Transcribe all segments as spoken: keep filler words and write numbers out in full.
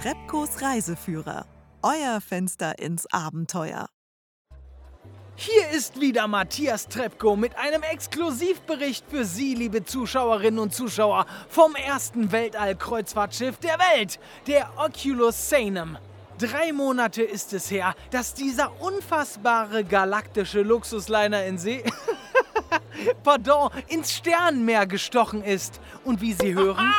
Trepkos Reiseführer. Euer Fenster ins Abenteuer. Hier ist wieder Matthias Trepko mit einem Exklusivbericht für Sie, liebe Zuschauerinnen und Zuschauer, vom ersten Weltall-Kreuzfahrtschiff der Welt, der Oculus Seinem. Drei Monate ist es her, dass dieser unfassbare galaktische Luxusliner in See... Pardon, ins Sternenmeer gestochen ist. Und wie Sie hören,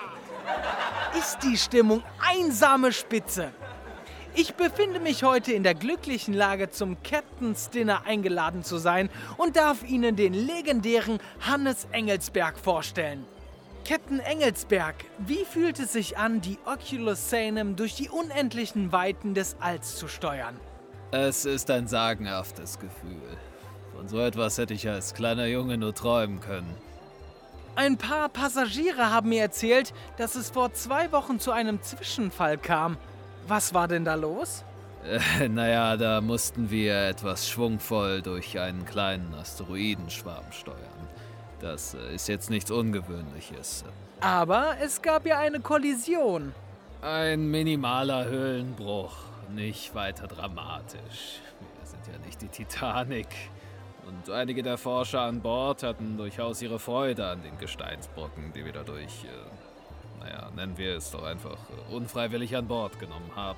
ist die Stimmung einsame Spitze. Ich befinde mich heute in der glücklichen Lage, zum Captain's Dinner eingeladen zu sein und darf Ihnen den legendären Hannes Engelsberg vorstellen. Captain Engelsberg, wie fühlt es sich an, die Oculus Seinem durch die unendlichen Weiten des Alls zu steuern? Es ist ein sagenhaftes Gefühl. Von so etwas hätte ich als kleiner Junge nur träumen können. Ein paar Passagiere haben mir erzählt, dass es vor zwei Wochen zu einem Zwischenfall kam. Was war denn da los? Äh, naja, da mussten wir etwas schwungvoll durch einen kleinen Asteroidenschwarm steuern. Das äh, ist jetzt nichts Ungewöhnliches. Aber es gab ja eine Kollision. Ein minimaler Höhlenbruch, nicht weiter dramatisch. Wir sind ja nicht die Titanic. Und einige der Forscher an Bord hatten durchaus ihre Freude an den Gesteinsbrocken, die wir dadurch, äh, naja, nennen wir es doch einfach, äh, unfreiwillig an Bord genommen haben.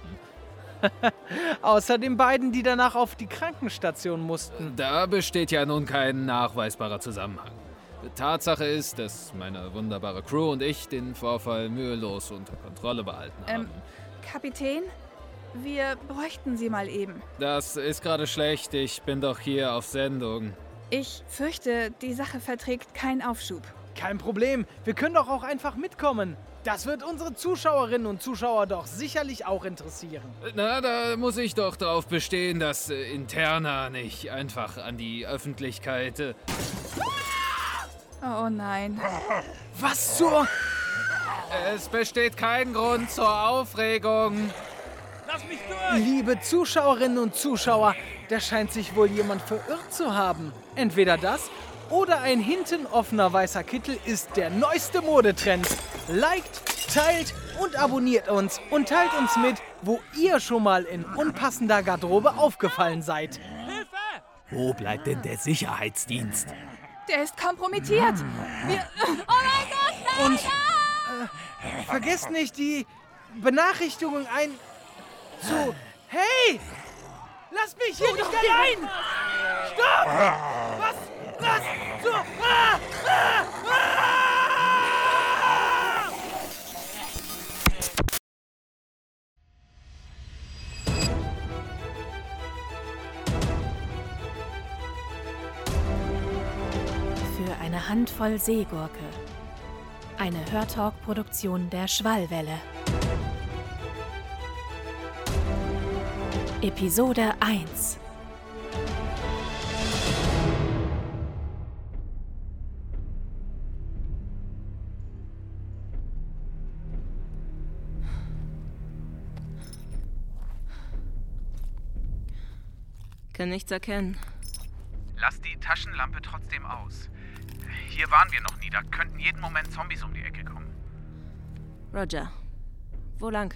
Außer den beiden, die danach auf die Krankenstation mussten. Da besteht ja nun kein nachweisbarer Zusammenhang. Tatsache ist, dass meine wunderbare Crew und ich den Vorfall mühelos unter Kontrolle behalten haben. Ähm, Kapitän? Wir bräuchten Sie mal eben. Das ist gerade schlecht, ich bin doch hier auf Sendung. Ich fürchte, die Sache verträgt keinen Aufschub. Kein Problem, wir können doch auch einfach mitkommen. Das wird unsere Zuschauerinnen und Zuschauer doch sicherlich auch interessieren. Na, da muss ich doch darauf bestehen, dass äh, Interna nicht einfach an die Öffentlichkeit... Äh Oh nein. Was zur... Es besteht kein Grund zur Aufregung. Lass mich durch! Liebe Zuschauerinnen und Zuschauer, da scheint sich wohl jemand verirrt zu haben. Entweder das oder ein hinten offener weißer Kittel ist der neueste Modetrend. Liked, teilt und abonniert uns und teilt uns mit, wo ihr schon mal in unpassender Garderobe aufgefallen seid. Hilfe! Wo bleibt denn der Sicherheitsdienst? Der ist kompromittiert. Wir... Oh mein Gott, Und äh, vergesst nicht, die Benachrichtigung ein... zu... Hey! Lass mich hier nicht allein! Stopp! Was? Was? So... Ah! Ah! Ah! Für eine Handvoll Seegurke. Eine Hörtalk-Produktion der Schwallwelle. Episode eins. Kann nichts erkennen. Lass die Taschenlampe trotzdem aus. Hier waren wir noch nie, da könnten jeden Moment Zombies um die Ecke kommen. Roger. Wo lang?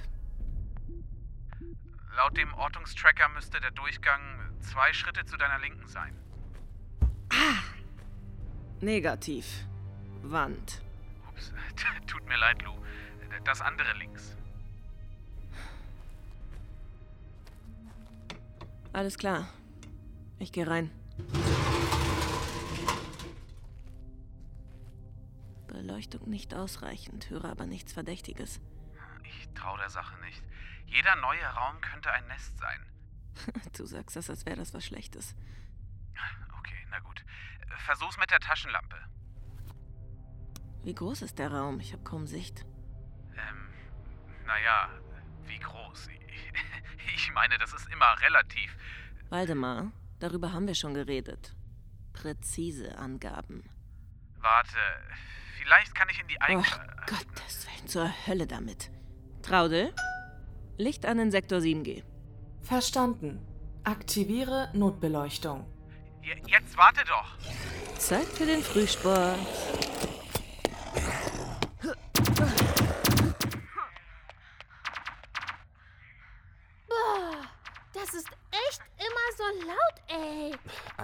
Laut dem Ortungstracker müsste der Durchgang zwei Schritte zu deiner Linken sein. Ah! Negativ. Wand. Ups, tut mir leid, Lou. Das andere links. Alles klar. Ich gehe rein. Beleuchtung nicht ausreichend, höre aber nichts Verdächtiges. Ich trau der Sache nicht. Jeder neue Raum könnte ein Nest sein. Du sagst das, als wäre das was Schlechtes. Okay, na gut. Versuch's mit der Taschenlampe. Wie groß ist der Raum? Ich habe kaum Sicht. Ähm, naja, wie groß? Ich meine, das ist immer relativ. Waldemar, darüber haben wir schon geredet. Präzise Angaben. Warte, vielleicht kann ich in die Eing... Oh Gottes Willen, zur Hölle damit. Traudel, Licht an in Sektor sieben G. Verstanden. Aktiviere Notbeleuchtung. J- jetzt warte doch. Zeit für den Frühsport.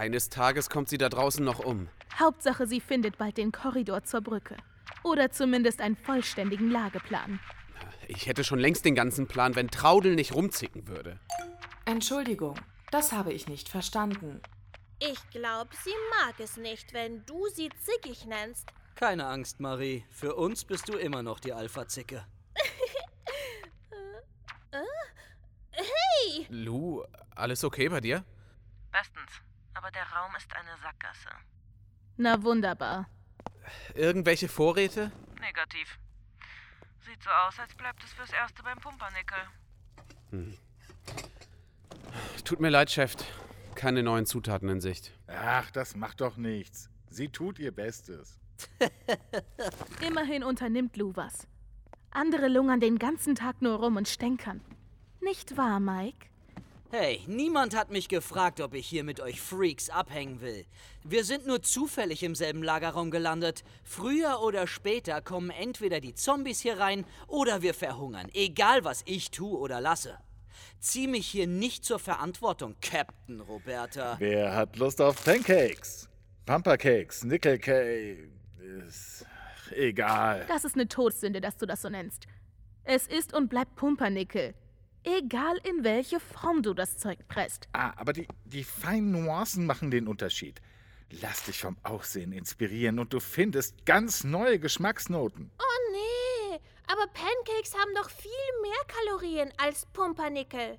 Eines Tages kommt sie da draußen noch um. Hauptsache, sie findet bald den Korridor zur Brücke. Oder zumindest einen vollständigen Lageplan. Ich hätte schon längst den ganzen Plan, wenn Traudel nicht rumzicken würde. Entschuldigung, das habe ich nicht verstanden. Ich glaube, sie mag es nicht, wenn du sie zickig nennst. Keine Angst, Marie. Für uns bist du immer noch die Alpha-Zicke. äh, hey! Lou, alles okay bei dir? Bestens. Aber der Raum ist eine Sackgasse. Na wunderbar. Irgendwelche Vorräte? Negativ. Sieht so aus, als bleibt es fürs Erste beim Pumpernickel. Hm. Tut mir leid, Chef. Keine neuen Zutaten in Sicht. Ach, das macht doch nichts. Sie tut ihr Bestes. Immerhin unternimmt Lou was. Andere lungern den ganzen Tag nur rum und stänkern. Nicht wahr, Mike? Hey, niemand hat mich gefragt, ob ich hier mit euch Freaks abhängen will. Wir sind nur zufällig im selben Lagerraum gelandet. Früher oder später kommen entweder die Zombies hier rein oder wir verhungern. Egal, was ich tue oder lasse. Zieh mich hier nicht zur Verantwortung, Captain Roberta. Wer hat Lust auf Pancakes? Pumpercakes, Nickelcake, ist egal. Das ist eine Todsünde, dass du das so nennst. Es ist und bleibt Pumpernickel. Egal, in welche Form du das Zeug presst. Ah, aber die, die feinen Nuancen machen den Unterschied. Lass dich vom Aussehen inspirieren und du findest ganz neue Geschmacksnoten. Oh nee, aber Pancakes haben doch viel mehr Kalorien als Pumpernickel.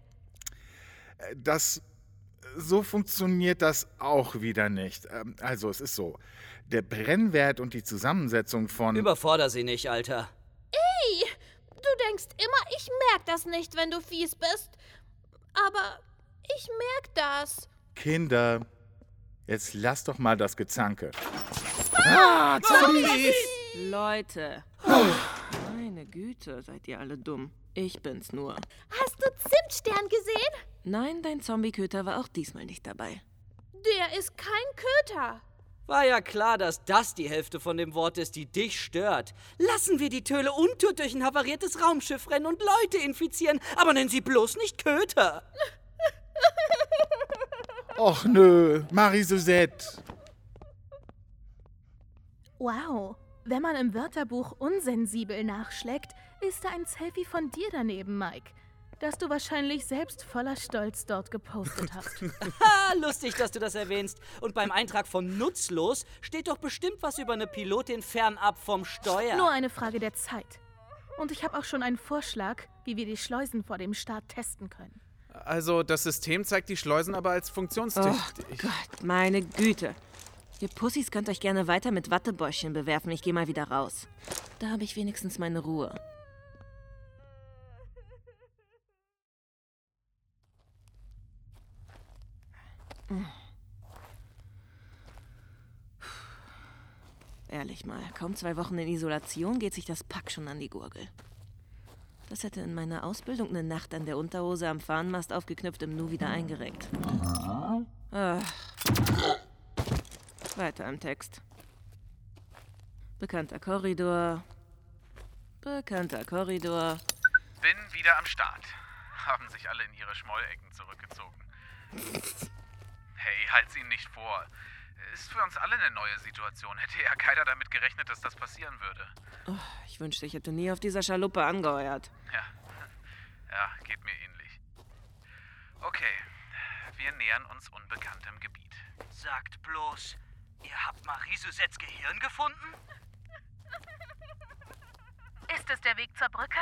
Das, so funktioniert das auch wieder nicht. Also es ist so, der Brennwert und die Zusammensetzung von... Überforder sie nicht, Alter. Ey! Du denkst immer, ich merk das nicht, wenn du fies bist. Aber ich merk das. Kinder, jetzt lass doch mal das Gezanke. Ah, Zombies! Leute. Meine Güte, seid ihr alle dumm. Ich bin's nur. Hast du Zimtstern gesehen? Nein, dein Zombie-Köter war auch diesmal nicht dabei. Der ist kein Köter. War ja klar, dass das die Hälfte von dem Wort ist, die dich stört. Lassen wir die Töle untour durch ein havariertes Raumschiff rennen und Leute infizieren, aber nennen sie bloß nicht Köter. Och nö, Marie-Suzette. Wow, wenn man im Wörterbuch unsensibel nachschlägt, ist da ein Selfie von dir daneben, Mike. Das du wahrscheinlich selbst voller Stolz dort gepostet hast. Ha, lustig, dass du das erwähnst. Und beim Eintrag von nutzlos steht doch bestimmt was über eine Pilotin fernab vom Steuer. Nur eine Frage der Zeit. Und ich habe auch schon einen Vorschlag, wie wir die Schleusen vor dem Start testen können. Also, das System zeigt die Schleusen aber als funktionstüchtig. Oh Gott, meine Güte. Ihr Pussys könnt euch gerne weiter mit Wattebäuschen bewerfen. Ich gehe mal wieder raus. Da habe ich wenigstens meine Ruhe. Ehrlich mal, kaum zwei Wochen in Isolation geht sich das Pack schon an die Gurgel. Das hätte in meiner Ausbildung eine Nacht an der Unterhose am Fahnenmast aufgeknüpft im Nu wieder eingereckt. Ah. Weiter im Text. Bekannter Korridor. Bekannter Korridor. Bin wieder am Start. Haben sich alle in ihre Schmollecken zurückgezogen. Hey, halt's ihnen nicht vor. Ist für uns alle eine neue Situation. Hätte ja keiner damit gerechnet, dass das passieren würde. Oh, ich wünschte, ich hätte nie auf dieser Schaluppe angeheuert. Ja, ja, geht mir ähnlich. Okay, wir nähern uns unbekanntem Gebiet. Sagt bloß, ihr habt Marie-Suzettes Gehirn gefunden? Ist es der Weg zur Brücke?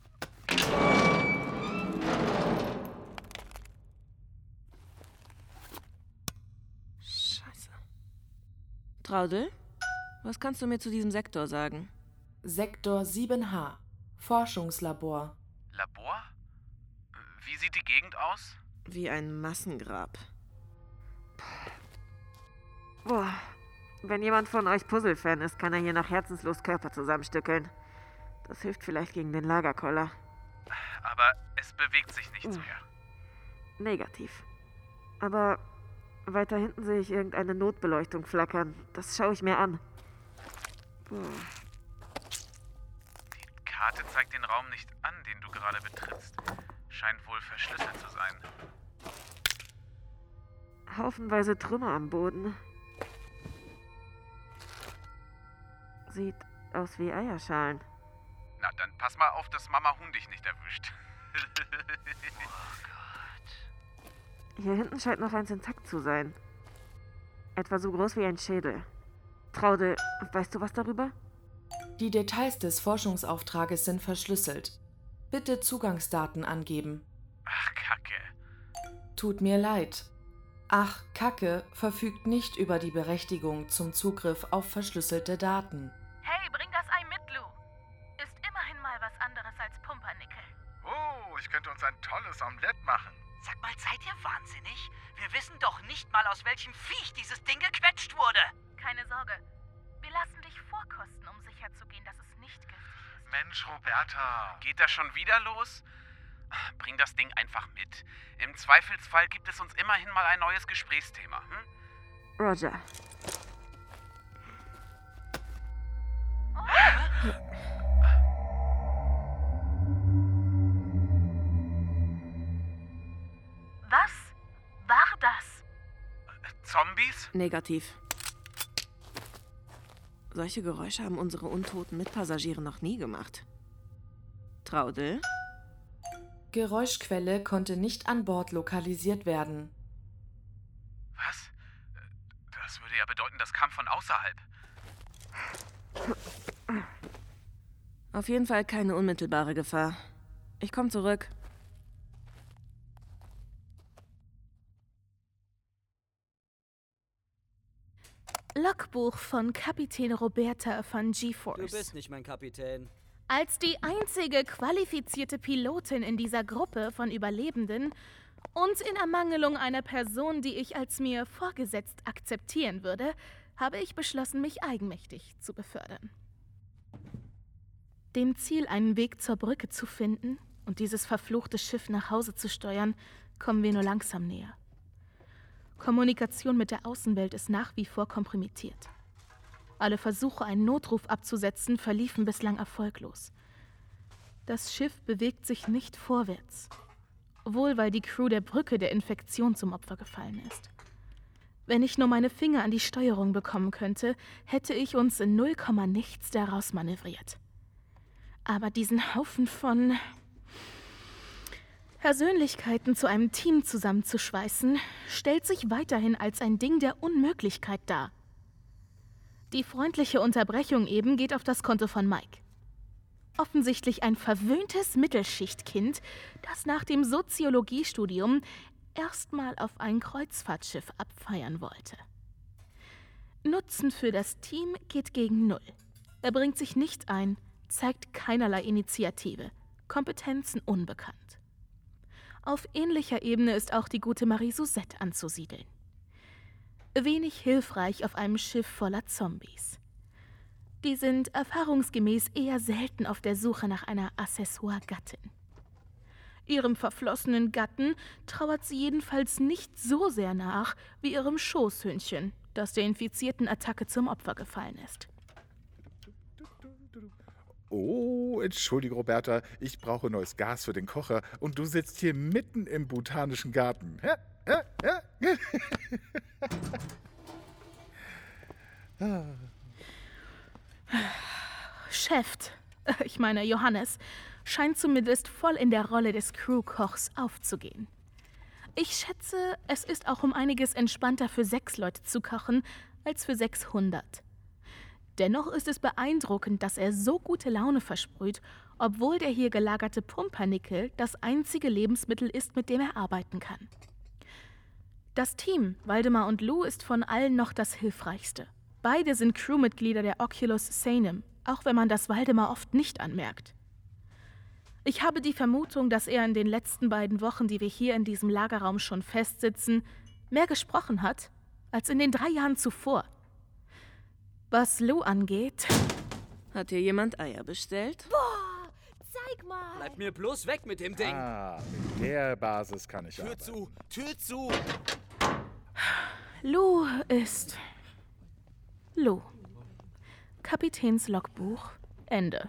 Scheiße. Traudel, was kannst du mir zu diesem Sektor sagen? Sektor sieben H. Forschungslabor. Labor? Wie sieht die Gegend aus? Wie ein Massengrab. Boah. Wenn jemand von euch Puzzle-Fan ist, kann er hier nach herzenslos Körper zusammenstückeln. Das hilft vielleicht gegen den Lagerkoller. Aber es bewegt sich nichts mehr. Negativ. Aber weiter hinten sehe ich irgendeine Notbeleuchtung flackern. Das schaue ich mir an. Boah. Die Karte zeigt den Raum nicht an, den du gerade betrittst. Scheint wohl verschlüsselt zu sein. Haufenweise Trümmer am Boden. Sieht aus wie Eierschalen. Na, dann pass mal auf, dass Mama Huhn dich nicht erwischt. Hier hinten scheint noch eins intakt zu sein. Etwa so groß wie ein Schädel. Traude, weißt du was darüber? Die Details des Forschungsauftrages sind verschlüsselt. Bitte Zugangsdaten angeben. Ach, Kacke. Tut mir leid. Ach, Kacke verfügt nicht über die Berechtigung zum Zugriff auf verschlüsselte Daten. Hey, bring das Ei mit, Lou. Ist immerhin mal was anderes als Pumpernickel. Oh, ich könnte uns ein tolles Omelett machen. Sag mal, seid ihr wahnsinnig? Wir wissen doch nicht mal, aus welchem Viech dieses Ding gequetscht wurde. Keine Sorge. Wir lassen dich vorkosten, um sicherzugehen, dass es nicht giftig ist. Mensch, Roberta. Geht das schon wieder los? Bring das Ding einfach mit. Im Zweifelsfall gibt es uns immerhin mal ein neues Gesprächsthema. Hm? Roger. Was war das? Zombies? Negativ. Solche Geräusche haben unsere untoten Mitpassagiere noch nie gemacht. Traudel? Geräuschquelle konnte nicht an Bord lokalisiert werden. Was? Das würde ja bedeuten, das kam von außerhalb. Auf jeden Fall keine unmittelbare Gefahr. Ich komme zurück. Logbuch von Kapitän Roberta von GeForce. Du bist nicht mein Kapitän. Als die einzige qualifizierte Pilotin in dieser Gruppe von Überlebenden und in Ermangelung einer Person, die ich als mir vorgesetzt akzeptieren würde, habe ich beschlossen, mich eigenmächtig zu befördern. Dem Ziel, einen Weg zur Brücke zu finden und dieses verfluchte Schiff nach Hause zu steuern, kommen wir nur langsam näher. Kommunikation mit der Außenwelt ist nach wie vor kompromittiert. Alle Versuche, einen Notruf abzusetzen, verliefen bislang erfolglos. Das Schiff bewegt sich nicht vorwärts. Wohl, weil die Crew der Brücke der Infektion zum Opfer gefallen ist. Wenn ich nur meine Finger an die Steuerung bekommen könnte, hätte ich uns in null Komma nichts daraus manövriert. Aber diesen Haufen von Persönlichkeiten zu einem Team zusammenzuschweißen, stellt sich weiterhin als ein Ding der Unmöglichkeit dar. Die freundliche Unterbrechung eben geht auf das Konto von Mike. Offensichtlich ein verwöhntes Mittelschichtkind, das nach dem Soziologiestudium erstmal auf ein Kreuzfahrtschiff abfeiern wollte. Nutzen für das Team geht gegen Null. Er bringt sich nicht ein, zeigt keinerlei Initiative, Kompetenzen unbekannt. Auf ähnlicher Ebene ist auch die gute Marie Suzette anzusiedeln. Wenig hilfreich auf einem Schiff voller Zombies. Die sind erfahrungsgemäß eher selten auf der Suche nach einer Accessoire-Gattin. Ihrem verflossenen Gatten trauert sie jedenfalls nicht so sehr nach wie ihrem Schoßhündchen, das der infizierten Attacke zum Opfer gefallen ist. Oh, entschuldige, Roberta, ich brauche neues Gas für den Kocher und du sitzt hier mitten im botanischen Garten. Hä? Hä? Hä? Chef, ich meine Johannes, scheint zumindest voll in der Rolle des Crewkochs aufzugehen. Ich schätze, es ist auch um einiges entspannter für sechs Leute zu kochen, als für sechshundert. Dennoch ist es beeindruckend, dass er so gute Laune versprüht, obwohl der hier gelagerte Pumpernickel das einzige Lebensmittel ist, mit dem er arbeiten kann. Das Team, Waldemar und Lou, ist von allen noch das hilfreichste. Beide sind Crewmitglieder der Oculus Sanem, auch wenn man das Waldemar oft nicht anmerkt. Ich habe die Vermutung, dass er in den letzten beiden Wochen, die wir hier in diesem Lagerraum schon festsitzen, mehr gesprochen hat, als in den drei Jahren zuvor. Was Lou angeht... Hat hier jemand Eier bestellt? Boah, zeig mal. Bleib mir bloß weg mit dem Ding. Ah, mit der Basis kann ich Tür arbeiten. zu, Tür zu. Lou ist... Lou. Kapitäns Logbuch. Ende.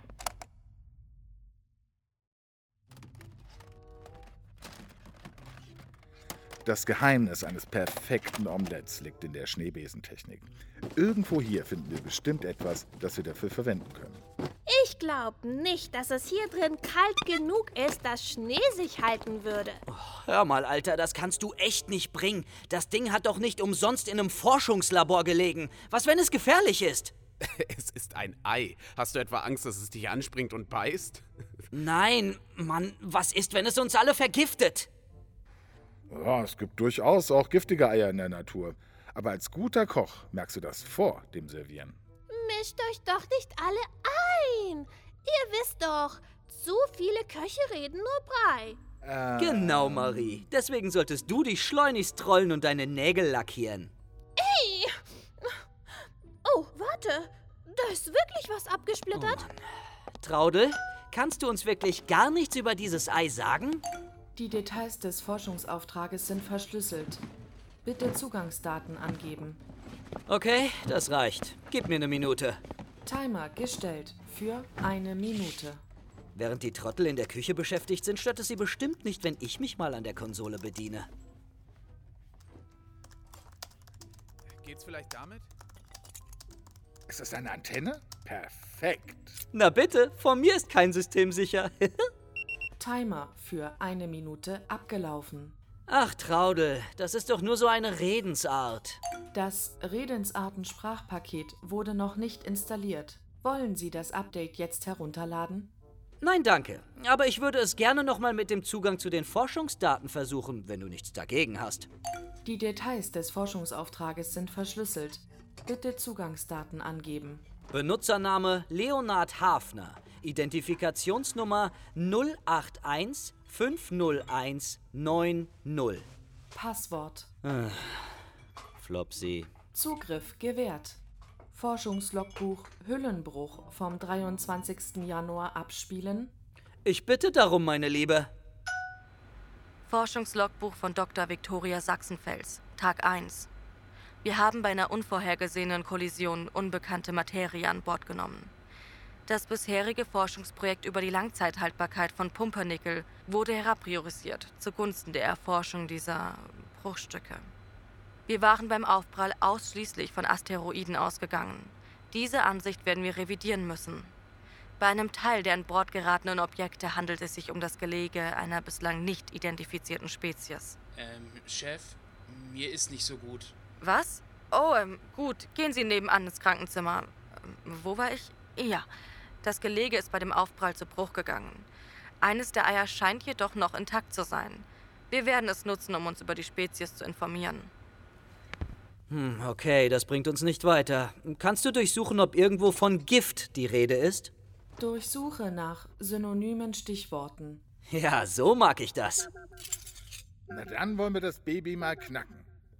Das Geheimnis eines perfekten Omelettes liegt in der Schneebesentechnik. Irgendwo hier finden wir bestimmt etwas, das wir dafür verwenden können. Ich glaube nicht, dass es hier drin kalt genug ist, dass Schnee sich halten würde. Oh, hör mal, Alter, das kannst du echt nicht bringen. Das Ding hat doch nicht umsonst in einem Forschungslabor gelegen. Was, wenn es gefährlich ist? Es ist ein Ei. Hast du etwa Angst, dass es dich anspringt und beißt? Nein, Mann, was ist, wenn es uns alle vergiftet? Ja, es gibt durchaus auch giftige Eier in der Natur. Aber als guter Koch merkst du das vor dem Servieren. Mischt euch doch nicht alle ein. Ihr wisst doch, zu viele Köche reden nur Brei. Ähm. Genau, Marie. Deswegen solltest du dich schleunigst trollen und deine Nägel lackieren. Ey! Oh, warte. Da ist wirklich was abgesplittert. Oh, Traudel, kannst du uns wirklich gar nichts über dieses Ei sagen? Die Details des Forschungsauftrages sind verschlüsselt. Bitte Zugangsdaten angeben. Okay, das reicht. Gib mir eine Minute. Timer gestellt für eine Minute. Während die Trottel in der Küche beschäftigt sind, stört es sie bestimmt nicht, wenn ich mich mal an der Konsole bediene. Geht's vielleicht damit? Ist das eine Antenne? Perfekt. Na bitte, von mir ist kein System sicher. Timer für eine Minute abgelaufen. Ach, Traudel, das ist doch nur so eine Redensart. Das Redensarten-Sprachpaket wurde noch nicht installiert. Wollen Sie das Update jetzt herunterladen? Nein, danke. Aber ich würde es gerne nochmal mit dem Zugang zu den Forschungsdaten versuchen, wenn du nichts dagegen hast. Die Details des Forschungsauftrages sind verschlüsselt. Bitte Zugangsdaten angeben. Benutzername Leonard Hafner. Identifikationsnummer null acht eins fünf null eins neun null. Passwort. Ah, Flopsy. Zugriff gewährt. Forschungslogbuch Hüllenbruch vom dreiundzwanzigsten Januar abspielen. Ich bitte darum, meine Liebe. Forschungslogbuch von Doktor Viktoria Sachsenfels, Tag eins. Wir haben bei einer unvorhergesehenen Kollision unbekannte Materie an Bord genommen. Das bisherige Forschungsprojekt über die Langzeithaltbarkeit von Pumpernickel wurde herabpriorisiert zugunsten der Erforschung dieser Bruchstücke. Wir waren beim Aufprall ausschließlich von Asteroiden ausgegangen. Diese Ansicht werden wir revidieren müssen. Bei einem Teil der an Bord geratenen Objekte handelt es sich um das Gelege einer bislang nicht identifizierten Spezies. Ähm, Chef, mir ist nicht so gut. Was? Oh, ähm, gut. Gehen Sie nebenan ins Krankenzimmer. Ähm, wo war ich? Ja. Das Gelege ist bei dem Aufprall zu Bruch gegangen. Eines der Eier scheint jedoch noch intakt zu sein. Wir werden es nutzen, um uns über die Spezies zu informieren. Hm, okay, das bringt uns nicht weiter. Kannst du durchsuchen, ob irgendwo von Gift die Rede ist? Durchsuche nach synonymen Stichworten. Ja, so mag ich das. Na dann wollen wir das Baby mal knacken.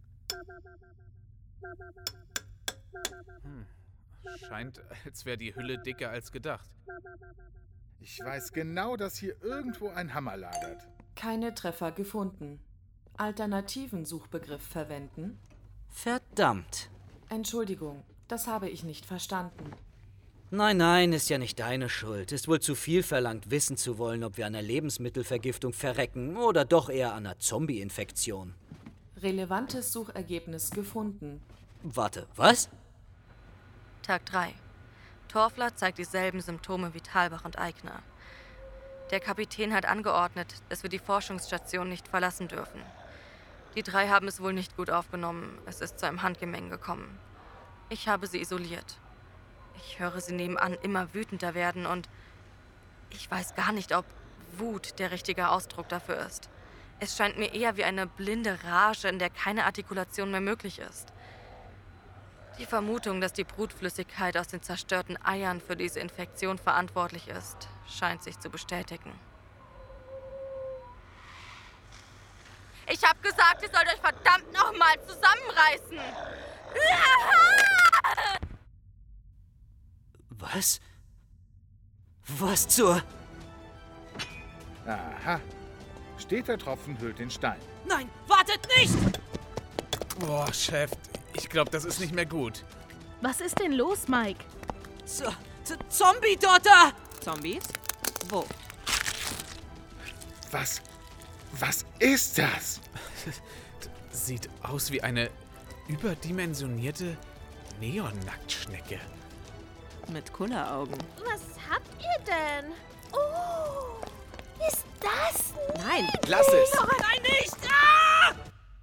Hm. Scheint, als wäre die Hülle dicker als gedacht. Ich weiß genau, dass hier irgendwo ein Hammer lagert. Keine Treffer gefunden. Alternativen Suchbegriff verwenden? Verdammt. Entschuldigung, das habe ich nicht verstanden. Nein, nein, ist ja nicht deine Schuld. Ist wohl zu viel verlangt, wissen zu wollen, ob wir an einer Lebensmittelvergiftung verrecken oder doch eher an einer Zombie-Infektion. Relevantes Suchergebnis gefunden. Warte, was? Tag drei. Torfler zeigt dieselben Symptome wie Thalbach und Eigner. Der Kapitän hat angeordnet, dass wir die Forschungsstation nicht verlassen dürfen. Die drei haben es wohl nicht gut aufgenommen. Es ist zu einem Handgemenge gekommen. Ich habe sie isoliert. Ich höre sie nebenan immer wütender werden und ich weiß gar nicht, ob Wut der richtige Ausdruck dafür ist. Es scheint mir eher wie eine blinde Rage, in der keine Artikulation mehr möglich ist. Die Vermutung, dass die Brutflüssigkeit aus den zerstörten Eiern für diese Infektion verantwortlich ist, scheint sich zu bestätigen. Ich hab gesagt, ihr sollt euch verdammt nochmal zusammenreißen! Was? Was zur... Aha. Steter Tropfen hüllt den Stein. Nein, wartet nicht! Boah, Chef, ich glaube, das ist nicht mehr gut. Was ist denn los, Mike? Z- Z- Zombie-Dotter! Zombies? Wo? Was? Was ist das? sieht aus wie eine überdimensionierte Neon-Nacktschnecke. Mit Kulleraugen. Was habt ihr denn? Oh, ist das? Nein, lass es! Nein, nicht! Ah!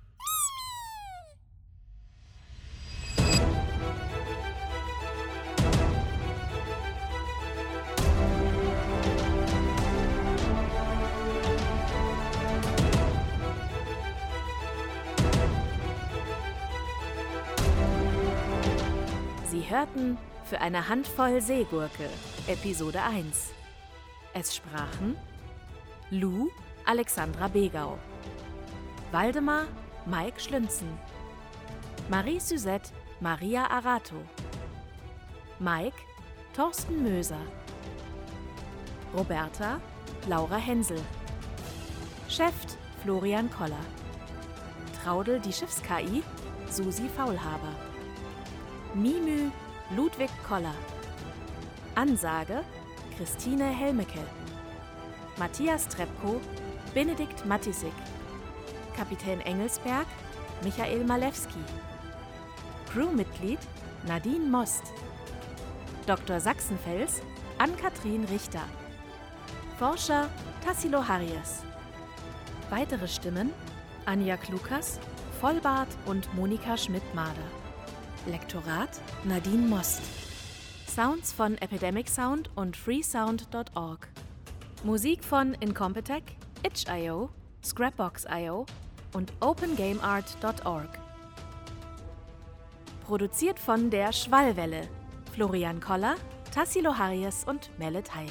Sie hörten Für eine Handvoll Seegurke, Episode eins. Es sprachen Lou, Alexandra Begau, Waldemar, Mike Schlünzen, Marie Suzette, Maria Arato, Mike, Thorsten Möser, Roberta, Laura Hensel, Cheft, Florian Koller, Traudel, die Schiffs-K I, Susi Faulhaber, Mimü, Ludwig Koller, Ansage, Christine Helmecke, Matthias Trepko, Benedikt Matisik, Kapitän Engelsberg, Michael Malewski, Crewmitglied Nadine Most, Doktor Sachsenfels, Ann-Kathrin Richter, Forscher Tassilo Harries. Weitere Stimmen Anja Klukas, Vollbart und Monika Schmidt-Mader. Lektorat Nadine Most. Sounds von Epidemic Sound und freesound punkt org. Musik von Incompetech, itch punkt io, Scrapbox punkt io und open game art punkt org. Produziert von der Schwallwelle, Florian Koller, Tassilo Harries und Melle Teich.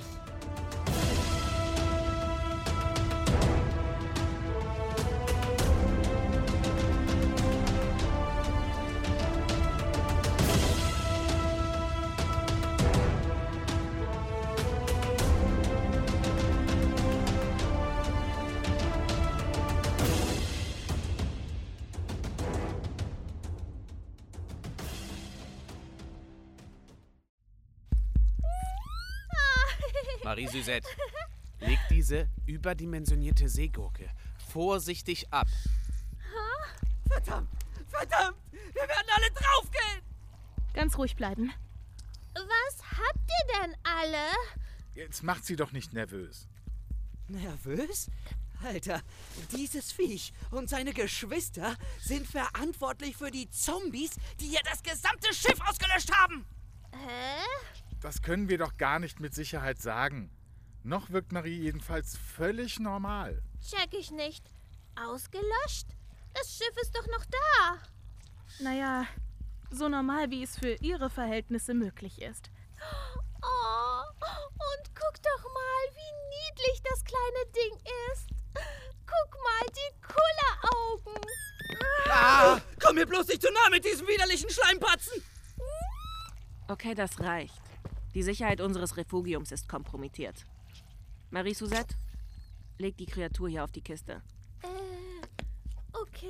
Marie Suzette, leg diese überdimensionierte Seegurke vorsichtig ab. Verdammt! Verdammt! Wir werden alle draufgehen! Ganz ruhig bleiben. Was habt ihr denn alle? Jetzt macht sie doch nicht nervös. Nervös? Alter, dieses Viech und seine Geschwister sind verantwortlich für die Zombies, die hier das gesamte Schiff ausgelöscht haben! Hä? Das können wir doch gar nicht mit Sicherheit sagen. Noch wirkt Marie jedenfalls völlig normal. Check ich nicht. Ausgelöscht? Das Schiff ist doch noch da. Naja, so normal, wie es für ihre Verhältnisse möglich ist. Oh, und guck doch mal, wie niedlich das kleine Ding ist. Guck mal, die Kulleraugen. Ah, komm mir bloß nicht zu nah mit diesem widerlichen Schleimpatzen. Okay, das reicht. Die Sicherheit unseres Refugiums ist kompromittiert. Marie Suzette, leg die Kreatur hier auf die Kiste. Äh, okay.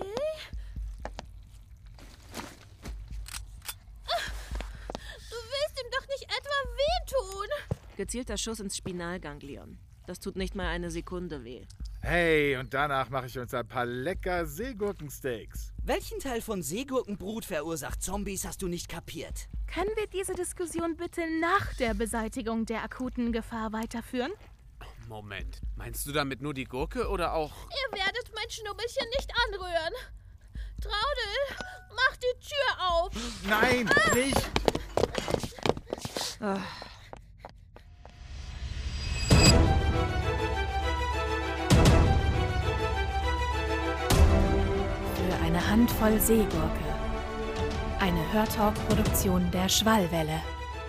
Du willst ihm doch nicht etwa wehtun. Gezielter Schuss ins Spinalganglion. Das tut nicht mal eine Sekunde weh. Hey, und danach mache ich uns ein paar lecker Seegurkensteaks. Welchen Teil von Seegurkenbrut verursacht Zombies, hast du nicht kapiert? Können wir diese Diskussion bitte nach der Beseitigung der akuten Gefahr weiterführen? Moment, meinst du damit nur die Gurke oder auch... Ihr werdet mein Schnubbelchen nicht anrühren. Traudel, mach die Tür auf. Nein, ah! nicht. Oh. Für eine Handvoll Seegurke. Eine Hörtalk-Produktion der Schwallwelle.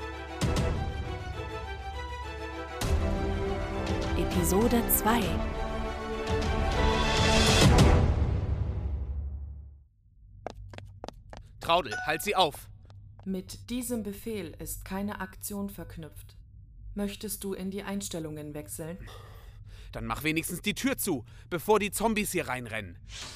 Episode zwei. Traudel, halt sie auf! Mit diesem Befehl ist keine Aktion verknüpft. Möchtest du in die Einstellungen wechseln? Dann mach wenigstens die Tür zu, bevor die Zombies hier reinrennen.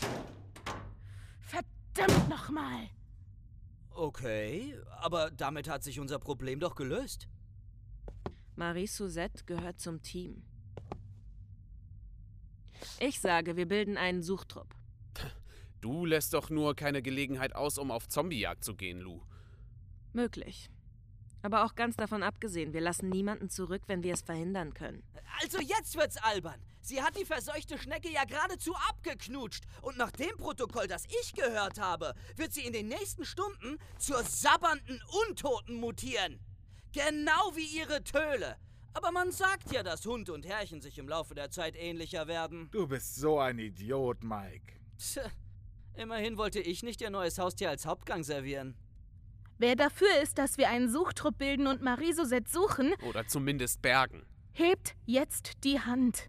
Verdammt nochmal! Okay, aber damit hat sich unser Problem doch gelöst. Marie Suzette gehört zum Team. Ich sage, wir bilden einen Suchtrupp. Du lässt doch nur keine Gelegenheit aus, um auf Zombiejagd zu gehen, Lou. Möglich. Aber auch ganz davon abgesehen, wir lassen niemanden zurück, wenn wir es verhindern können. Also jetzt wird's albern. Sie hat die verseuchte Schnecke ja geradezu abgeknutscht. Und nach dem Protokoll, das ich gehört habe, wird sie in den nächsten Stunden zur sabbernden Untoten mutieren. Genau wie ihre Töle. Aber man sagt ja, dass Hund und Herrchen sich im Laufe der Zeit ähnlicher werden. Du bist so ein Idiot, Mike. Tch, immerhin wollte ich nicht ihr neues Haustier als Hauptgang servieren. Wer dafür ist, dass wir einen Suchtrupp bilden und Marie-Sosette suchen, Oder zumindest bergen. hebt jetzt die Hand.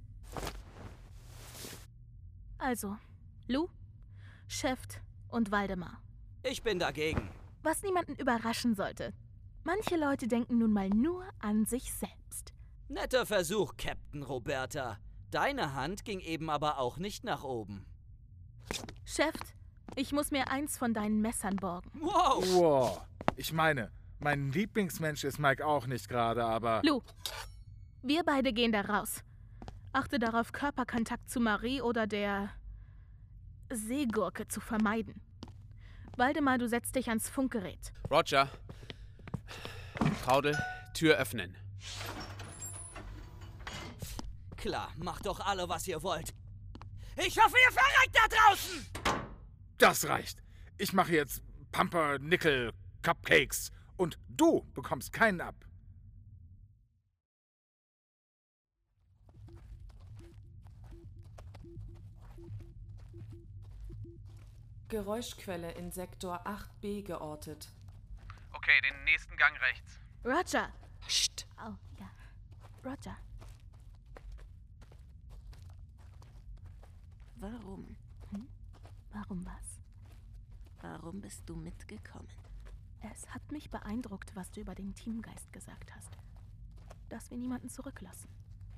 Also, Lou, Schäft und Waldemar. Ich bin dagegen. Was niemanden überraschen sollte. Manche Leute denken nun mal nur an sich selbst. Netter Versuch, Captain Roberta. Deine Hand ging eben aber auch nicht nach oben. Schäft, ich muss mir eins von deinen Messern borgen. Wow! Wow. Ich meine, mein Lieblingsmensch ist Mike auch nicht gerade, aber... Lou, wir beide gehen da raus. Achte darauf, Körperkontakt zu Marie oder der Seegurke zu vermeiden. Waldemar, du setzt dich ans Funkgerät. Roger. Traudel, Tür öffnen. Klar, macht doch alle, was ihr wollt. Ich hoffe, ihr verreckt da draußen! Das reicht. Ich mache jetzt Pumpernickel Cupcakes und du bekommst keinen ab. Geräuschquelle in Sektor acht b geortet. Okay, den nächsten Gang rechts. Roger. Psst. Oh, ja. Roger. Warum? Hm? Warum was? Warum bist du mitgekommen? Es hat mich beeindruckt, was du über den Teamgeist gesagt hast. Dass wir niemanden zurücklassen.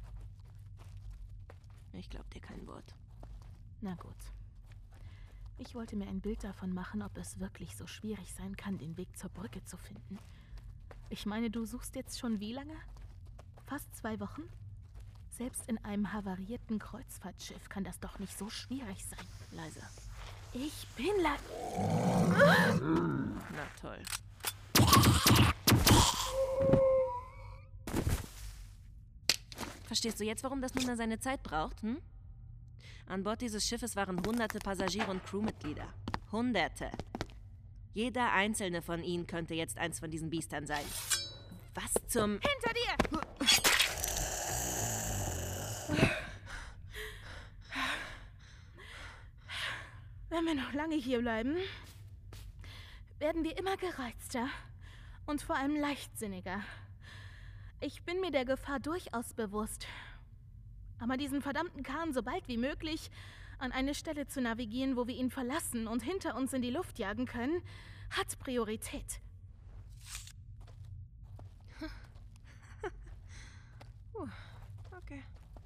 Ich glaub dir kein Wort. Na gut. Ich wollte mir ein Bild davon machen, ob es wirklich so schwierig sein kann, den Weg zur Brücke zu finden. Ich meine, du suchst jetzt schon wie lange? Fast zwei Wochen? Selbst in einem havarierten Kreuzfahrtschiff kann das doch nicht so schwierig sein. Leise. Ich bin le... Na toll. Verstehst du jetzt, warum das nun seine Zeit braucht, hm? An Bord dieses Schiffes waren hunderte Passagiere und Crewmitglieder. Hunderte. Jeder einzelne von ihnen könnte jetzt eins von diesen Biestern sein. Was zum... Hinter dir! Wenn wir noch lange hier bleiben, werden wir immer gereizter und vor allem leichtsinniger. Ich bin mir der Gefahr durchaus bewusst. Aber diesen verdammten Kahn so bald wie möglich an eine Stelle zu navigieren, wo wir ihn verlassen und hinter uns in die Luft jagen können, hat Priorität. uh, okay.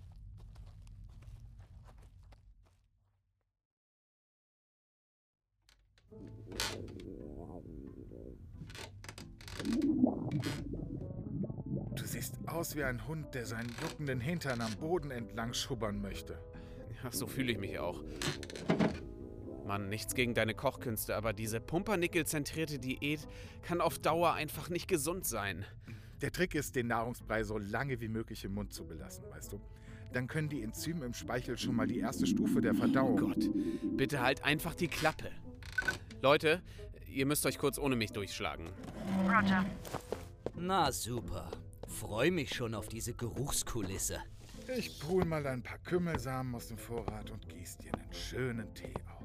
Du siehst aus wie ein Hund, der seinen juckenden Hintern am Boden entlang schubbern möchte. Ja, so fühle ich mich auch. Mann, nichts gegen deine Kochkünste, aber diese pumpernickel-zentrierte Diät kann auf Dauer einfach nicht gesund sein. Der Trick ist, den Nahrungsbrei so lange wie möglich im Mund zu belassen, weißt du? Dann können die Enzyme im Speichel schon mal die erste Stufe der Verdauung... Oh Gott, bitte halt einfach die Klappe. Leute, ihr müsst euch kurz ohne mich durchschlagen. Roger. Na super. Freu mich schon auf diese Geruchskulisse. Ich pool mal ein paar Kümmelsamen aus dem Vorrat und gieß dir einen schönen Tee auf.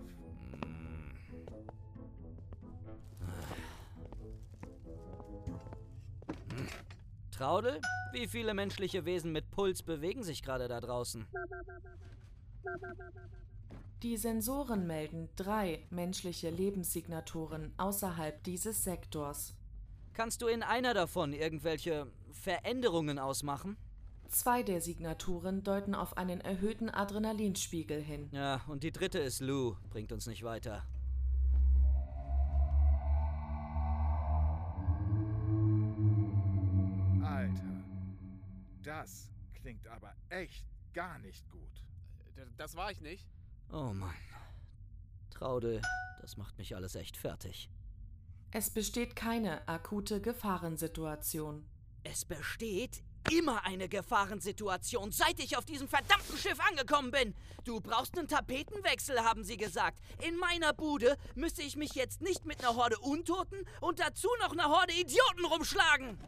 Traudel, wie viele menschliche Wesen mit Puls bewegen sich gerade da draußen? Die Sensoren melden drei menschliche Lebenssignaturen außerhalb dieses Sektors. Kannst du in einer davon irgendwelche Veränderungen ausmachen? Zwei der Signaturen deuten auf einen erhöhten Adrenalinspiegel hin. Ja, und die dritte ist Lou. Bringt uns nicht weiter. Alter, das klingt aber echt gar nicht gut. Das war ich nicht. Oh Mann. Traudel, das macht mich alles echt fertig. Es besteht keine akute Gefahrensituation. Es besteht immer eine Gefahrensituation, seit ich auf diesem verdammten Schiff angekommen bin. Du brauchst einen Tapetenwechsel, haben sie gesagt. In meiner Bude müsste ich mich jetzt nicht mit einer Horde Untoten und dazu noch einer Horde Idioten rumschlagen.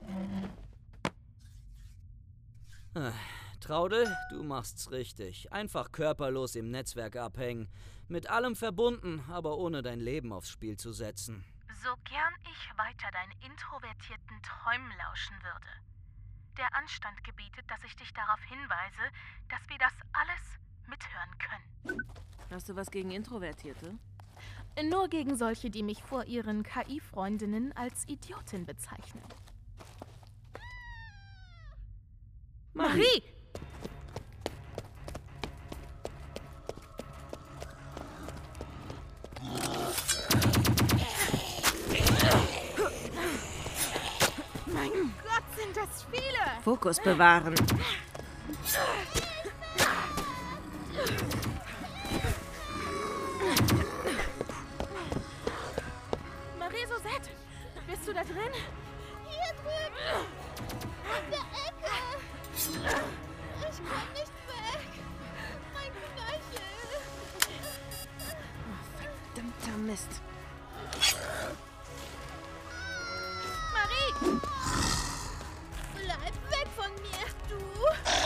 Ah, Traudel, du machst's richtig. Einfach körperlos im Netzwerk abhängen. Mit allem verbunden, aber ohne dein Leben aufs Spiel zu setzen. So gern ich weiter deinen introvertierten Träumen lauschen würde. Der Anstand gebietet, dass ich dich darauf hinweise, dass wir das alles mithören können. Hast du was gegen Introvertierte? Nur gegen solche, die mich vor ihren K I-Freundinnen als Idiotin bezeichnen. Marie! Mein Gott, sind das viele! Fokus bewahren. Marie-Sosette, bist du da drin? Hier drüben! In der Ecke! Ich komm nicht weg! Mein Knöchel! Oh, verdammter Mist. Marie! Bleib weg von mir, du!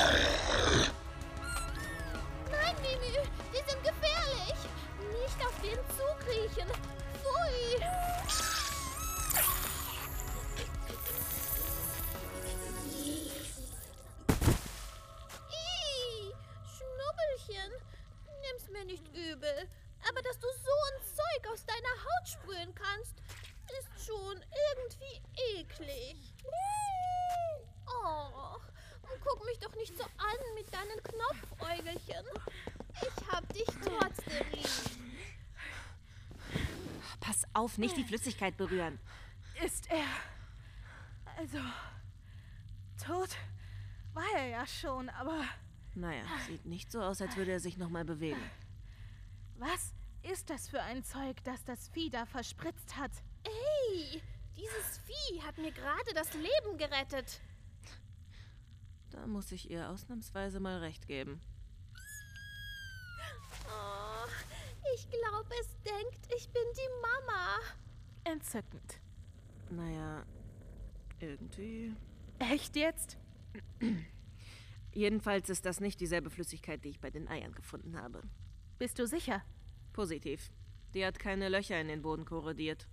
Nein, Mimi, die sind gefährlich! Nicht auf den Zug riechen! Pfui! Ih, Schnubbelchen! Nimm's mir nicht übel, aber dass du so ein Zeug aus deiner Haut sprühen kannst, ist schon irgendwie eklig. Oh, guck mich doch nicht so an mit deinen Knopfäugelchen. Ich hab dich trotzdem lieb. Pass auf, nicht die Flüssigkeit berühren. Ist er... Also... tot war er ja schon, aber... Naja, sieht nicht so aus, als würde er sich nochmal bewegen. Was ist das für ein Zeug, das das Vieh da verspritzt hat? Ey, dieses Vieh hat mir gerade das Leben gerettet. Da muss ich ihr ausnahmsweise mal recht geben. Oh, ich glaube, es denkt, ich bin die Mama. Entzückend. Naja, irgendwie... Echt jetzt? Jedenfalls ist das nicht dieselbe Flüssigkeit, die ich bei den Eiern gefunden habe. Bist du sicher? Positiv. Die hat keine Löcher in den Boden korrodiert.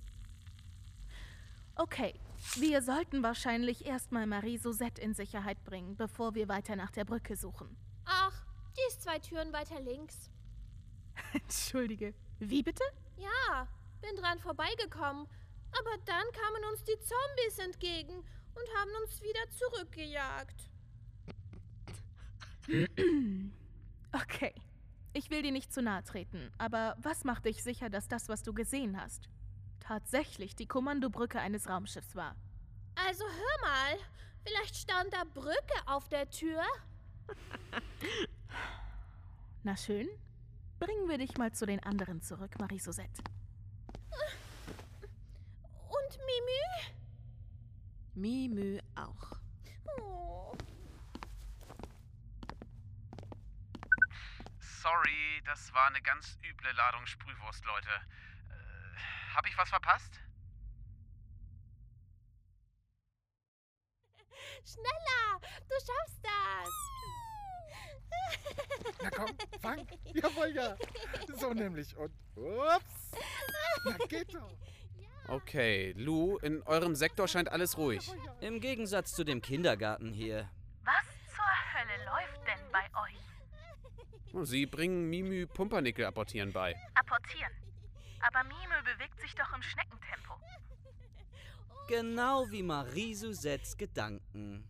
Okay, wir sollten wahrscheinlich erstmal Marie-Sosette in Sicherheit bringen, bevor wir weiter nach der Brücke suchen. Ach, die ist zwei Türen weiter links. Entschuldige, wie bitte? Ja, bin dran vorbeigekommen. Aber dann kamen uns die Zombies entgegen und haben uns wieder zurückgejagt. Okay, ich will dir nicht zu nahe treten, aber was macht dich sicher, dass das, was du gesehen hast, tatsächlich die Kommandobrücke eines Raumschiffs war? Also hör mal, vielleicht stand da Brücke auf der Tür? Na schön, bringen wir dich mal zu den anderen zurück, Marie-Sosette. Und Mimi? Mimi auch. Oh. Sorry, das war eine ganz üble Ladung Sprühwurst, Leute. Äh, hab ich was verpasst? Schneller, du schaffst das. Na komm, fang. Jawohl, ja. So nämlich. Und ups. Na geht doch. Okay, Lou, in eurem Sektor scheint alles ruhig. Im Gegensatz zu dem Kindergarten hier. Was zur Hölle läuft denn bei euch? Sie bringen Mimü Pumpernickel apportieren bei. Apportieren. Aber Mimö bewegt sich doch im Schneckentempo. Genau wie Marie-Sosettes Gedanken.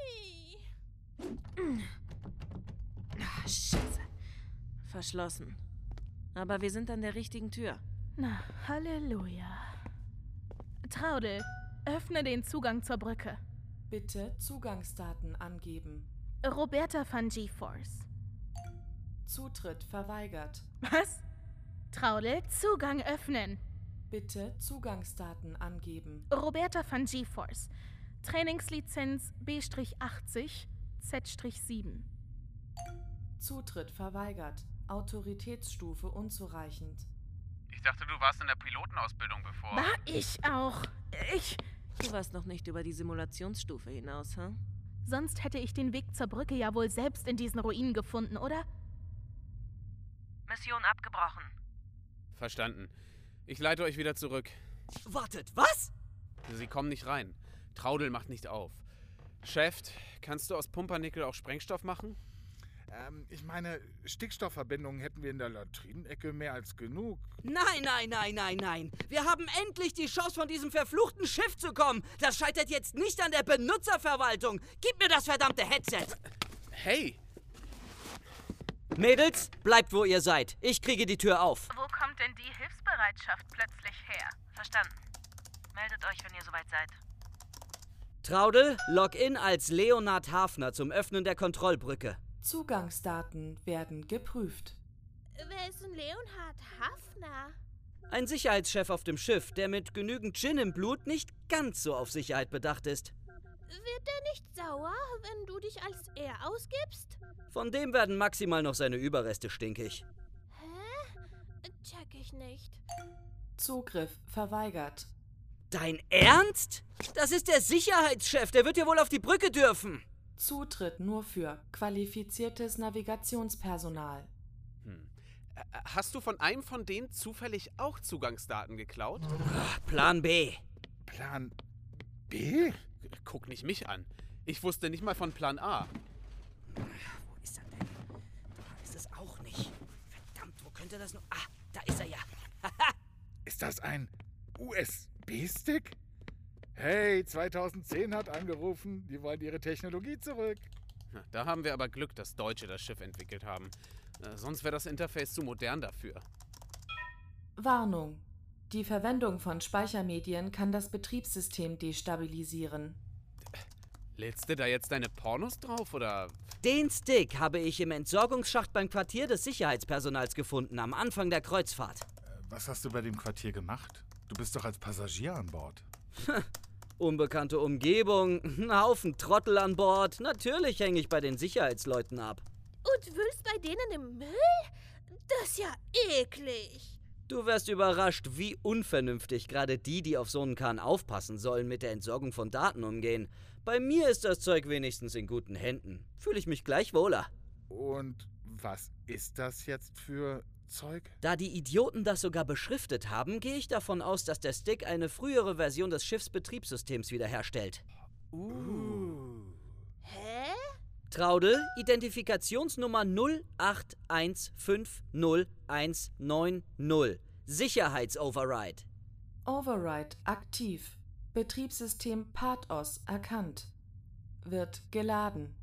Ach, Scheiße. Verschlossen. Aber wir sind an der richtigen Tür. Na, Halleluja. Traudel, öffne den Zugang zur Brücke. Bitte Zugangsdaten angeben. Roberta van GeForce. Zutritt verweigert. Was? Traudel, Zugang öffnen. Bitte Zugangsdaten angeben. Roberta von GeForce. Trainingslizenz B achtzig Z sieben. Zutritt verweigert. Autoritätsstufe unzureichend. Ich dachte, du warst in der Pilotenausbildung bevor. War ich auch. Ich... Du warst noch nicht über die Simulationsstufe hinaus, hm? Sonst hätte ich den Weg zur Brücke ja wohl selbst in diesen Ruinen gefunden, oder? Mission abgebrochen. Verstanden. Ich leite euch wieder zurück. Wartet, was? Sie kommen nicht rein. Traudel macht nicht auf. Chef, kannst du aus Pumpernickel auch Sprengstoff machen? Ähm, ich meine, Stickstoffverbindungen hätten wir in der Latrinenecke mehr als genug. Nein, nein, nein, nein, nein. Wir haben endlich die Chance, von diesem verfluchten Schiff zu kommen. Das scheitert jetzt nicht an der Benutzerverwaltung. Gib mir das verdammte Headset. Hey! Mädels, bleibt, wo ihr seid. Ich kriege die Tür auf. Wo kommt denn die Hilfsbereitschaft plötzlich her? Verstanden. Meldet euch, wenn ihr soweit seid. Traudel, log in als Leonard Hafner zum Öffnen der Kontrollbrücke. Zugangsdaten werden geprüft. Wer ist denn Leonhard Hafner? Ein Sicherheitschef auf dem Schiff, der mit genügend Gin im Blut nicht ganz so auf Sicherheit bedacht ist. Wird er nicht sauer, wenn du dich als er ausgibst? Von dem werden maximal noch seine Überreste stinkig. Hä? Check ich nicht. Zugriff verweigert. Dein Ernst? Das ist der Sicherheitschef, der wird ja wohl auf die Brücke dürfen. Zutritt nur für qualifiziertes Navigationspersonal. Hm. Hast du von einem von denen zufällig auch Zugangsdaten geklaut? Plan B. Plan B? Guck nicht mich an. Ich wusste nicht mal von Plan A. Wo ist er denn? Da ist es auch nicht. Verdammt, wo könnte das nur... Ah, da ist er ja. Ist das ein U S B-Stick? Hey, zweitausendzehn hat angerufen. Die wollen ihre Technologie zurück. Na, da haben wir aber Glück, dass Deutsche das Schiff entwickelt haben. Äh, sonst wäre das Interface zu modern dafür. Warnung. Die Verwendung von Speichermedien kann das Betriebssystem destabilisieren. Lädst du da jetzt deine Pornos drauf, oder? Den Stick habe ich im Entsorgungsschacht beim Quartier des Sicherheitspersonals gefunden, am Anfang der Kreuzfahrt. Was hast du bei dem Quartier gemacht? Du bist doch als Passagier an Bord. Unbekannte Umgebung, ein Haufen Trottel an Bord. Natürlich hänge ich bei den Sicherheitsleuten ab. Und wühlst bei denen im Müll? Das ist ja eklig. Du wärst überrascht, wie unvernünftig gerade die, die auf so einen Kahn aufpassen sollen, mit der Entsorgung von Daten umgehen. Bei mir ist das Zeug wenigstens in guten Händen. Fühle ich mich gleich wohler. Und was ist das jetzt für Zeug? Da die Idioten das sogar beschriftet haben, gehe ich davon aus, dass der Stick eine frühere Version des Schiffsbetriebssystems wiederherstellt. Uh. Hä? Traudel, Identifikationsnummer null acht eins fünf null eins neun null. Sicherheitsoverride. Override aktiv. Betriebssystem PATOS erkannt. Wird geladen.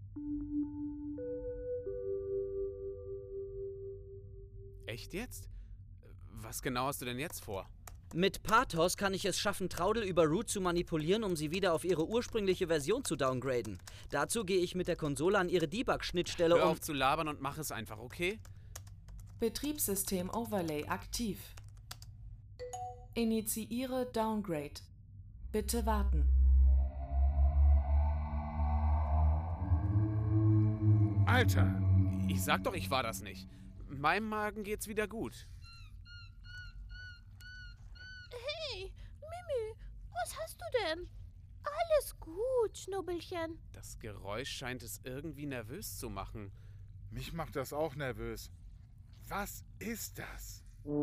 Echt jetzt? Was genau hast du denn jetzt vor? Mit Pathos kann ich es schaffen, Traudel über Root zu manipulieren, um sie wieder auf ihre ursprüngliche Version zu downgraden. Dazu gehe ich mit der Konsole an ihre Debug-Schnittstelle Hör um... auf zu labern und mach es einfach, okay? Betriebssystem Overlay aktiv. Initiiere Downgrade. Bitte warten. Alter! Ich sag doch, ich war das nicht. Meinem Magen geht's wieder gut. Hey, Mimi, was hast du denn? Alles gut, Schnubbelchen. Das Geräusch scheint es irgendwie nervös zu machen. Mich macht das auch nervös. Was ist das?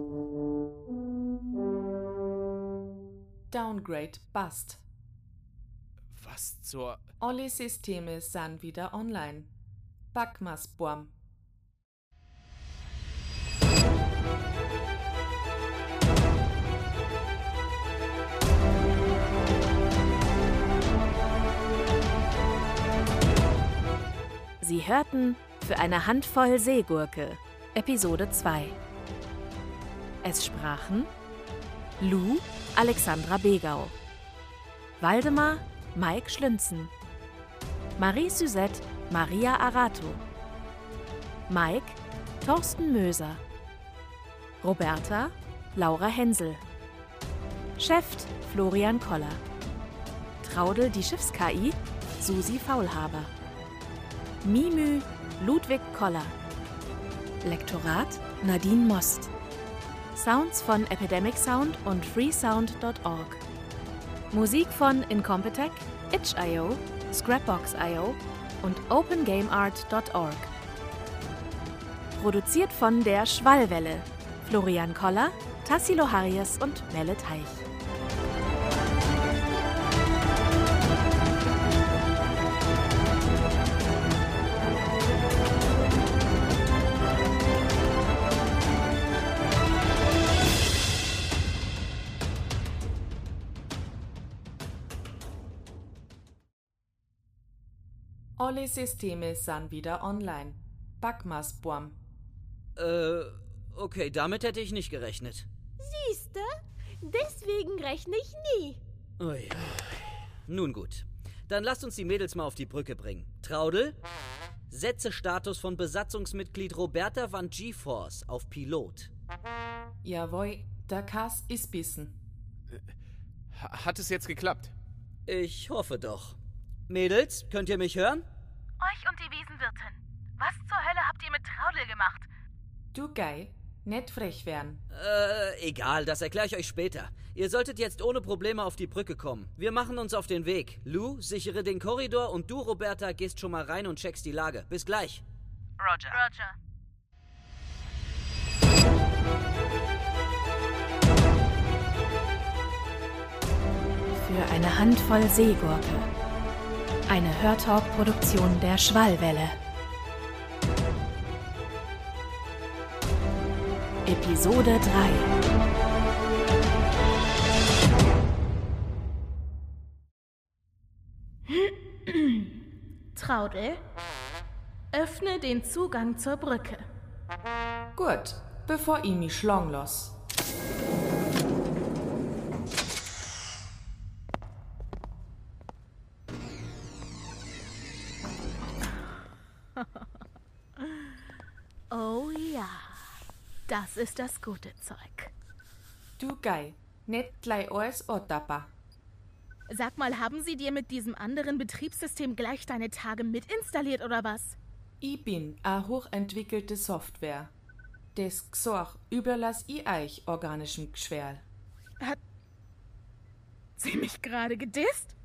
Downgrade Bust. Was zur... Alle Systeme sind wieder online. Backmas Buam. Sie hörten Für eine Handvoll Seegurke, Episode zwei. Es sprachen Lou, Alexandra Begau, Waldemar, Mike Schlünzen, Marie Suzette, Maria Arato, Mike, Thorsten Möser, Roberta Laura Hensel. Chef Florian Koller. Traudel die Schiffs-K I Susi Faulhaber. Mimü Ludwig Koller. Lektorat Nadine Most. Sounds von Epidemic Sound und freesound punkt org. Musik von Incompetech, itch punkt i o, Scrapbox punkt i o und open game art punkt org. Produziert von der Schwallwelle. Florian Koller, Tassilo Harries und Melle Teich. Alle Systeme sind wieder online. Backmas Buam. Äh, okay, damit hätte ich nicht gerechnet. Siehste? Deswegen rechne ich nie. Ui. Nun gut. Dann lasst uns die Mädels mal auf die Brücke bringen. Traudel, setze Status von Besatzungsmitglied Roberta van GeForce auf Pilot. Jawohl, der Kass ist bissen. Hat es jetzt geklappt? Ich hoffe doch. Mädels, könnt ihr mich hören? Euch und die Wiesenwirtin. Was zur Hölle habt ihr mit Traudel gemacht? Du Gei, nicht frech werden. Äh, egal, das erkläre ich euch später. Ihr solltet jetzt ohne Probleme auf die Brücke kommen. Wir machen uns auf den Weg. Lou, sichere den Korridor und du, Roberta, gehst schon mal rein und checkst die Lage. Bis gleich. Roger. Roger. Für eine Handvoll Seegurke. Eine Hörtalk-Produktion der Schwallwelle. Episode drei. Traudel, öffne den Zugang zur Brücke. Gut, bevor ich mich schlagen lass. Oh ja, das ist das gute Zeug. Du Gei, nicht gleich alles otapa. Sag mal, haben sie dir mit diesem anderen Betriebssystem gleich deine Tage mitinstalliert oder was? Ich bin a hochentwickelte Software. Das Gsorg überlass ich euch organischem Geschwerl. Hat sie mich gerade gedisst?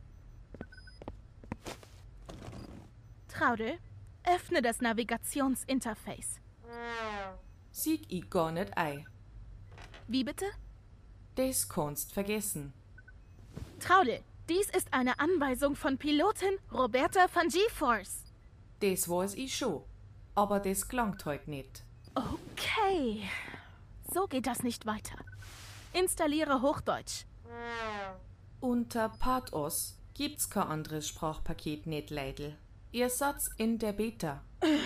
Traudel, öffne das Navigationsinterface. Sieg ich gar nicht ei. Wie bitte? Das kannst vergessen. Traudel, dies ist eine Anweisung von Pilotin Roberta van GeForce. Das weiß ich schon, aber das klangt heut nicht. Okay, so geht das nicht weiter. Installiere Hochdeutsch. Unter PartOS gibt's kein anderes Sprachpaket nicht, Leidl. Ihr Satz in der Beta.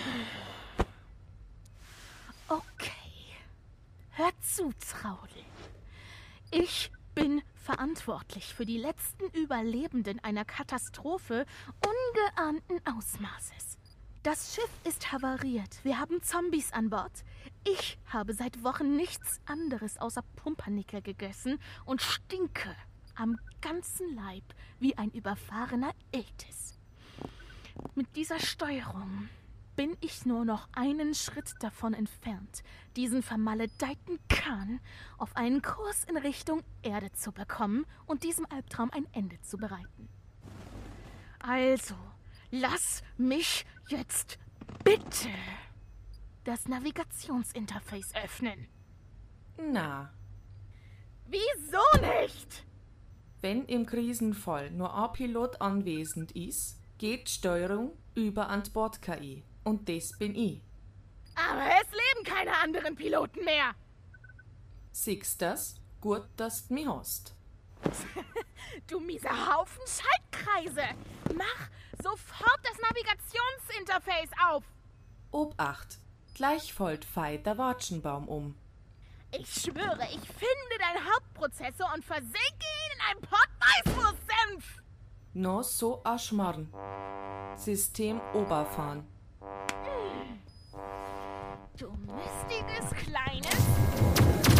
Okay, hör zu, Traudel. Ich bin verantwortlich für die letzten Überlebenden einer Katastrophe ungeahnten Ausmaßes. Das Schiff ist havariert. Wir haben Zombies an Bord. Ich habe seit Wochen nichts anderes außer Pumpernickel gegessen und stinke am ganzen Leib wie ein überfahrener Iltis. Mit dieser Steuerung bin ich nur noch einen Schritt davon entfernt, diesen vermaledeiten Kahn auf einen Kurs in Richtung Erde zu bekommen und diesem Albtraum ein Ende zu bereiten. Also, lass mich jetzt bitte das Navigationsinterface öffnen. Na. Wieso nicht? Wenn im Krisenfall nur ein Pilot anwesend ist, geht Steuerung über an Bord-K I. Und das bin ich. Aber es leben keine anderen Piloten mehr. Siehst das? Gut, dass du mich hast. Du mieser Haufen Schaltkreise. Mach sofort das Navigationsinterface auf. Obacht, gleich folgt Fei der Watschenbaum um. Ich schwöre, ich finde deinen Hauptprozessor und versenke ihn in einem Pott Weißwurstsenf. No so a Schmarrn. System Oberfahren. Du mistiges kleines...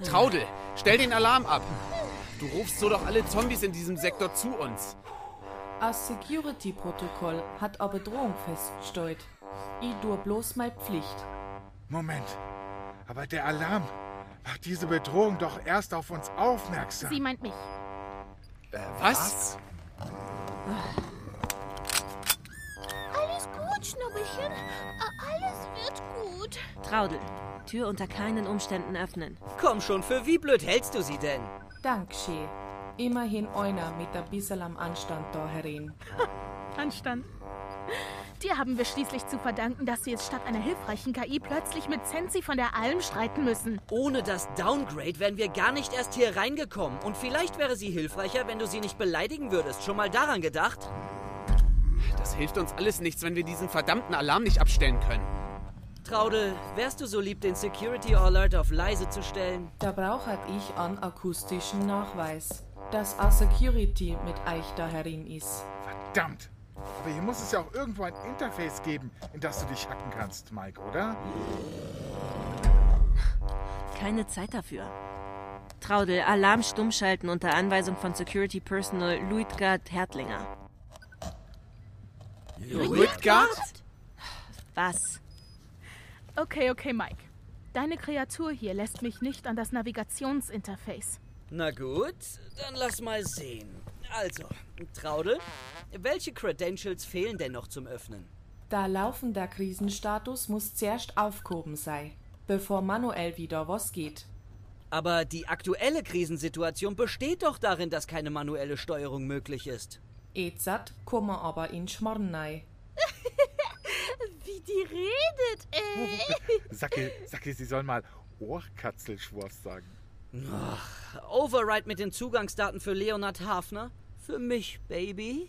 Traudel, stell den Alarm ab. Du rufst so doch alle Zombies in diesem Sektor zu uns. Das Security-Protokoll hat eine Bedrohung festgestellt. Ich tue bloß meine Pflicht. Moment, aber der Alarm macht diese Bedrohung doch erst auf uns aufmerksam. Sie meint mich. Äh, was? Alles gut, Schnubbelchen. Alles wird gut. Traudel, Tür unter keinen Umständen öffnen. Komm schon, für wie blöd hältst du sie denn? Dankeschön. Immerhin einer mit ein bisschen am Anstand da herein. Anstand. Dir haben wir schließlich zu verdanken, dass wir jetzt statt einer hilfreichen K I plötzlich mit Sensi von der Alm streiten müssen. Ohne das Downgrade wären wir gar nicht erst hier reingekommen. Und vielleicht wäre sie hilfreicher, wenn du sie nicht beleidigen würdest. Schon mal daran gedacht? Das hilft uns alles nichts, wenn wir diesen verdammten Alarm nicht abstellen können. Traudel, wärst du so lieb, den Security Alert auf leise zu stellen? Da brauche ich einen akustischen Nachweis, dass a Security mit euch da herin ist. Verdammt! Aber hier muss es ja auch irgendwo ein Interface geben, in das du dich hacken kannst, Mike, oder? Keine Zeit dafür. Traudel, Alarm stumm schalten unter Anweisung von Security Personal Luitgard Hertlinger. Luitgard? Was? Okay, okay, Mike. Deine Kreatur hier lässt mich nicht an das Navigationsinterface. Na gut, dann lass mal sehen. Also, Traudel, welche Credentials fehlen denn noch zum Öffnen? Der laufende Krisenstatus muss zuerst aufgehoben sein, bevor manuell wieder was geht. Aber die aktuelle Krisensituation besteht doch darin, dass keine manuelle Steuerung möglich ist. Jetzt kommen wir aber in Schmarrn rein. Wie die redet, ey. Sacke, Sacke, sie soll mal Ohrkatzelschwurst sagen. Ach, Override mit den Zugangsdaten für Leonhard Hafner? Für mich, Baby?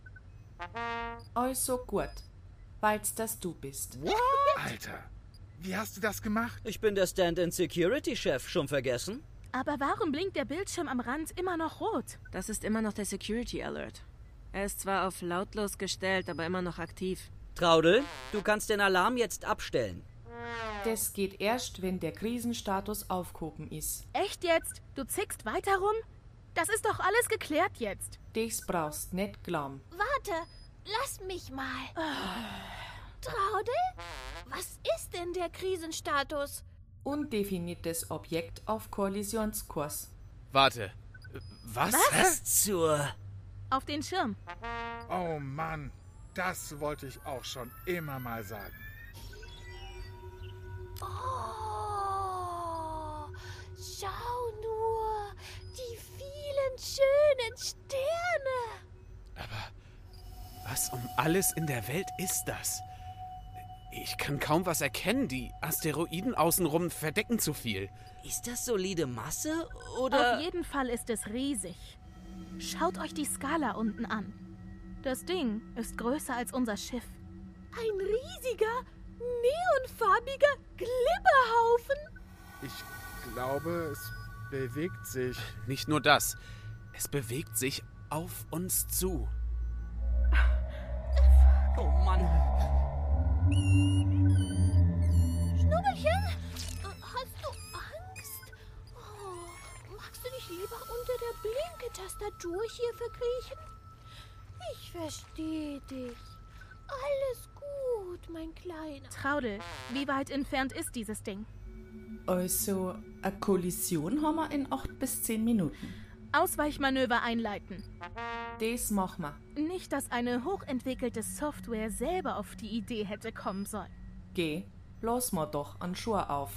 Also gut, weil's das du bist. What? Alter, wie hast du das gemacht? Ich bin der Stand-in-Security-Chef, schon vergessen? Aber warum blinkt der Bildschirm am Rand immer noch rot? Das ist immer noch der Security Alert. Er ist zwar auf lautlos gestellt, aber immer noch aktiv. Traudel, du kannst den Alarm jetzt abstellen. Das geht erst, wenn der Krisenstatus aufgehoben ist. Echt jetzt? Du zickst weiter rum? Das ist doch alles geklärt jetzt. Das brauchst nicht glauben. Warte, lass mich mal. Traudel, was ist denn der Krisenstatus? Undefiniertes Objekt auf Kollisionskurs. Warte, was? Was zur... Auf den Schirm. Oh Mann, das wollte ich auch schon immer mal sagen. Oh, schau nur, die vielen schönen Sterne. Aber was um alles in der Welt ist das? Ich kann kaum was erkennen. Die Asteroiden außenrum verdecken zu viel. Ist das solide Masse, oder? Auf jeden Fall ist es riesig. Schaut euch die Skala unten an. Das Ding ist größer als unser Schiff. Ein riesiger, neonfarbiger Glibberhaufen. Ich glaube, es bewegt sich. Nicht nur das. Es bewegt sich auf uns zu. Oh Mann. Schnubbelchen, hast du Angst? Oh, magst du dich lieber unter der Blinke-Tastatur hier verkriechen? Ich verstehe dich. Alles gut, mein Kleiner. Traudel, wie weit entfernt ist dieses Ding? Also, eine Kollision haben wir in acht bis zehn Minuten. Ausweichmanöver einleiten. Das machen wir. Nicht, dass eine hochentwickelte Software selber auf die Idee hätte kommen sollen. Geh, los mal doch an Schuhe auf.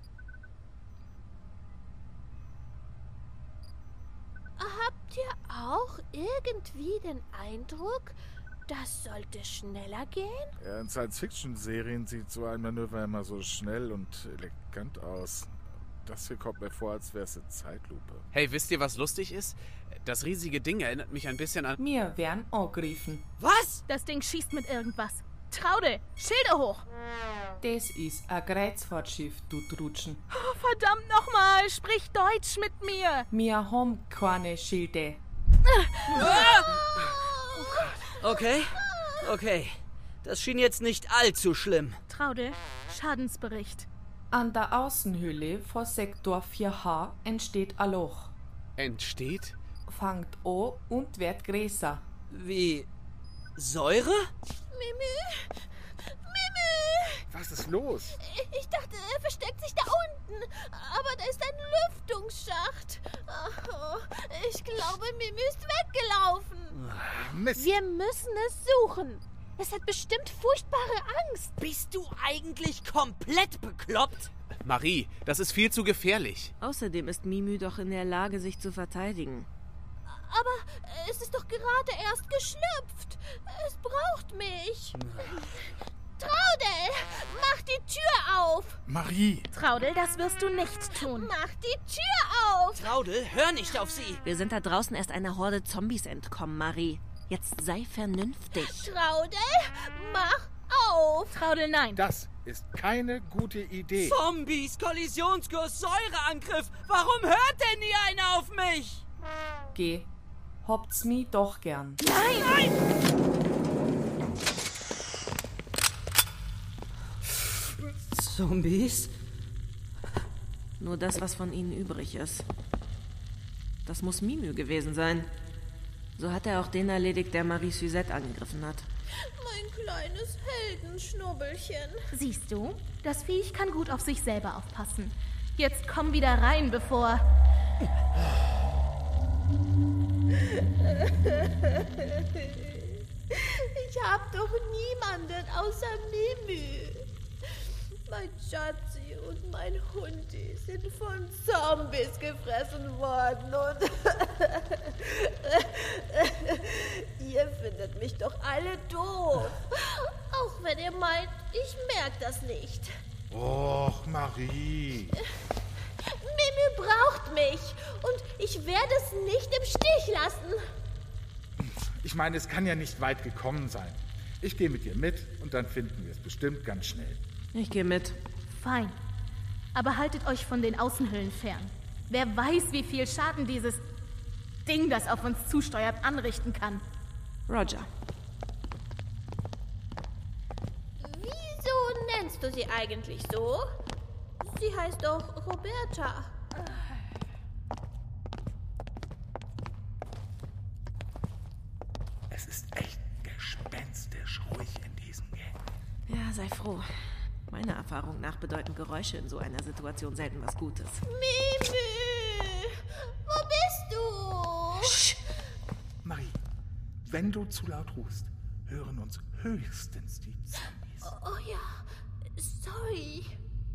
Habt ihr auch irgendwie den Eindruck, das sollte schneller gehen? Ja, in Science-Fiction-Serien sieht so ein Manöver immer so schnell und elegant aus. Das hier kommt mir vor, als wäre es eine Zeitlupe. Hey, wisst ihr, was lustig ist? Das riesige Ding erinnert mich ein bisschen an... Wir werden angegriffen. Was? Das Ding schießt mit irgendwas. Traudel, Schilde hoch! Das ist ein Kreuzfahrtschiff, du Trutschen. Oh, verdammt nochmal, sprich Deutsch mit mir! Wir haben keine Schilde. Okay, okay. Das schien jetzt nicht allzu schlimm. Traudel, Schadensbericht. An der Außenhülle vor Sektor vier H entsteht ein Loch. Entsteht? Fangt an und wird größer. Wie? Säure? Mimi! Mimi! Was ist los? Ich dachte, er versteckt sich da unten. Aber da ist ein Lüftungsschacht. Oh, ich glaube, Mimi ist weggelaufen. Mist. Wir müssen es suchen. Es hat bestimmt furchtbare Angst. Bist du eigentlich komplett bekloppt? Marie, das ist viel zu gefährlich. Außerdem ist Mimü doch in der Lage, sich zu verteidigen. Aber es ist doch gerade erst geschlüpft. Es braucht mich. Traudel, mach die Tür auf. Marie. Traudel, das wirst du nicht tun. Mach die Tür auf. Traudel, hör nicht auf sie. Wir sind da draußen erst einer Horde Zombies entkommen, Marie. Jetzt sei vernünftig. Traudel, mach auf. Traudel, nein. Das ist keine gute Idee. Zombies, Kollisionskurs, Säureangriff. Warum hört denn nie einer auf mich? Geh. Habt's mi doch gern. Nein! Nein! Zombies? Nur das, was von ihnen übrig ist. Das muss Mimü gewesen sein. So hat er auch den erledigt, der Marie Suzette angegriffen hat. Mein kleines Heldenschnubbelchen. Siehst du, das Viech kann gut auf sich selber aufpassen. Jetzt komm wieder rein, bevor... Ich hab doch niemanden außer Mimi. Mein Schatzi und mein Hundi sind von Zombies gefressen worden und ihr findet mich doch alle doof. Auch wenn ihr meint, ich merk das nicht. Och, Marie. Mimi braucht mich und ich werde es nicht im Stich lassen. Ich meine, es kann ja nicht weit gekommen sein. Ich gehe mit dir mit und dann finden wir es bestimmt ganz schnell. Ich gehe mit. Fein. Aber haltet euch von den Außenhüllen fern. Wer weiß, wie viel Schaden dieses Ding, das auf uns zusteuert, anrichten kann. Roger. Wieso nennst du sie eigentlich so? Sie heißt doch Roberta. Es ist echt gespenstisch ruhig in diesem Gang. Ja, sei froh. Meiner Erfahrung nach bedeuten Geräusche in so einer Situation selten was Gutes. Mimi! Wo bist du? Sch. Marie, wenn du zu laut rufst, hören uns höchstens die Zombies. Oh, oh ja, sorry.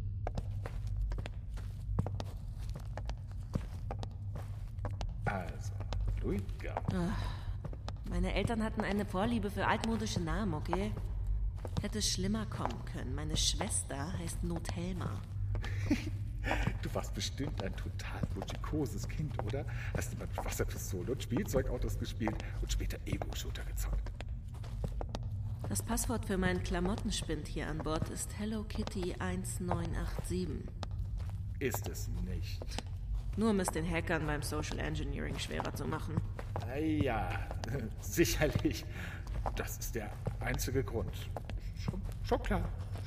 Also, Luiga. Meine Eltern hatten eine Vorliebe für altmodische Namen, okay? Hätte schlimmer kommen können. Meine Schwester heißt Nothelma. Du warst bestimmt ein total logikoses Kind, oder? Hast immer mit Wasserpistole und Spielzeugautos gespielt und später Ego-Shooter gezockt. Das Passwort für meinen Klamottenspind hier an Bord ist Hello Kitty eins neun acht sieben. Ist es nicht. Nur um es den Hackern beim Social Engineering schwerer zu machen. Ja, sicherlich. Das ist der einzige Grund. Schon, schon klar.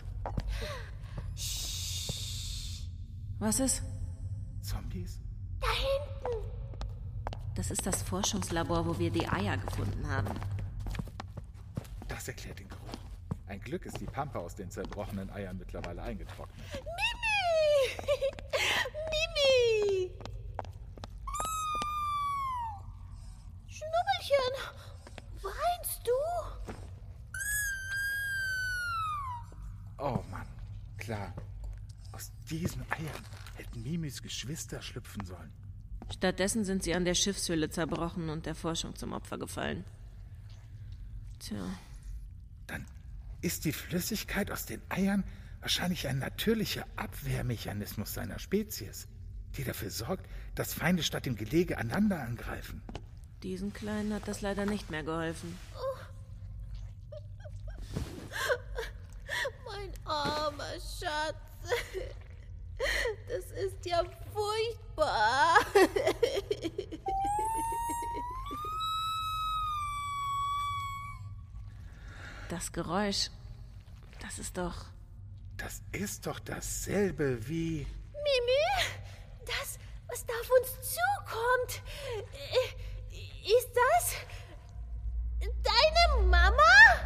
Was ist? Zombies? Da hinten. Das ist das Forschungslabor, wo wir die Eier gefunden haben. Das erklärt den Geruch. Ein Glück ist die Pampe aus den zerbrochenen Eiern mittlerweile eingetrocknet. Mimi! Mimi! Schnubbelchen, weinst du? Oh Mann, klar. Aus diesen Eiern hätten Mimis Geschwister schlüpfen sollen. Stattdessen sind sie an der Schiffshülle zerbrochen und der Forschung zum Opfer gefallen. Tja. Dann ist die Flüssigkeit aus den Eiern wahrscheinlich ein natürlicher Abwehrmechanismus seiner Spezies, die dafür sorgt, dass Feinde statt dem Gelege einander angreifen. Diesen Kleinen hat das leider nicht mehr geholfen. Mein armer Schatz. Das ist ja furchtbar. Das Geräusch, das ist doch... Das ist doch dasselbe wie... Mimi, das, was da auf uns zukommt, ist das deine Mama?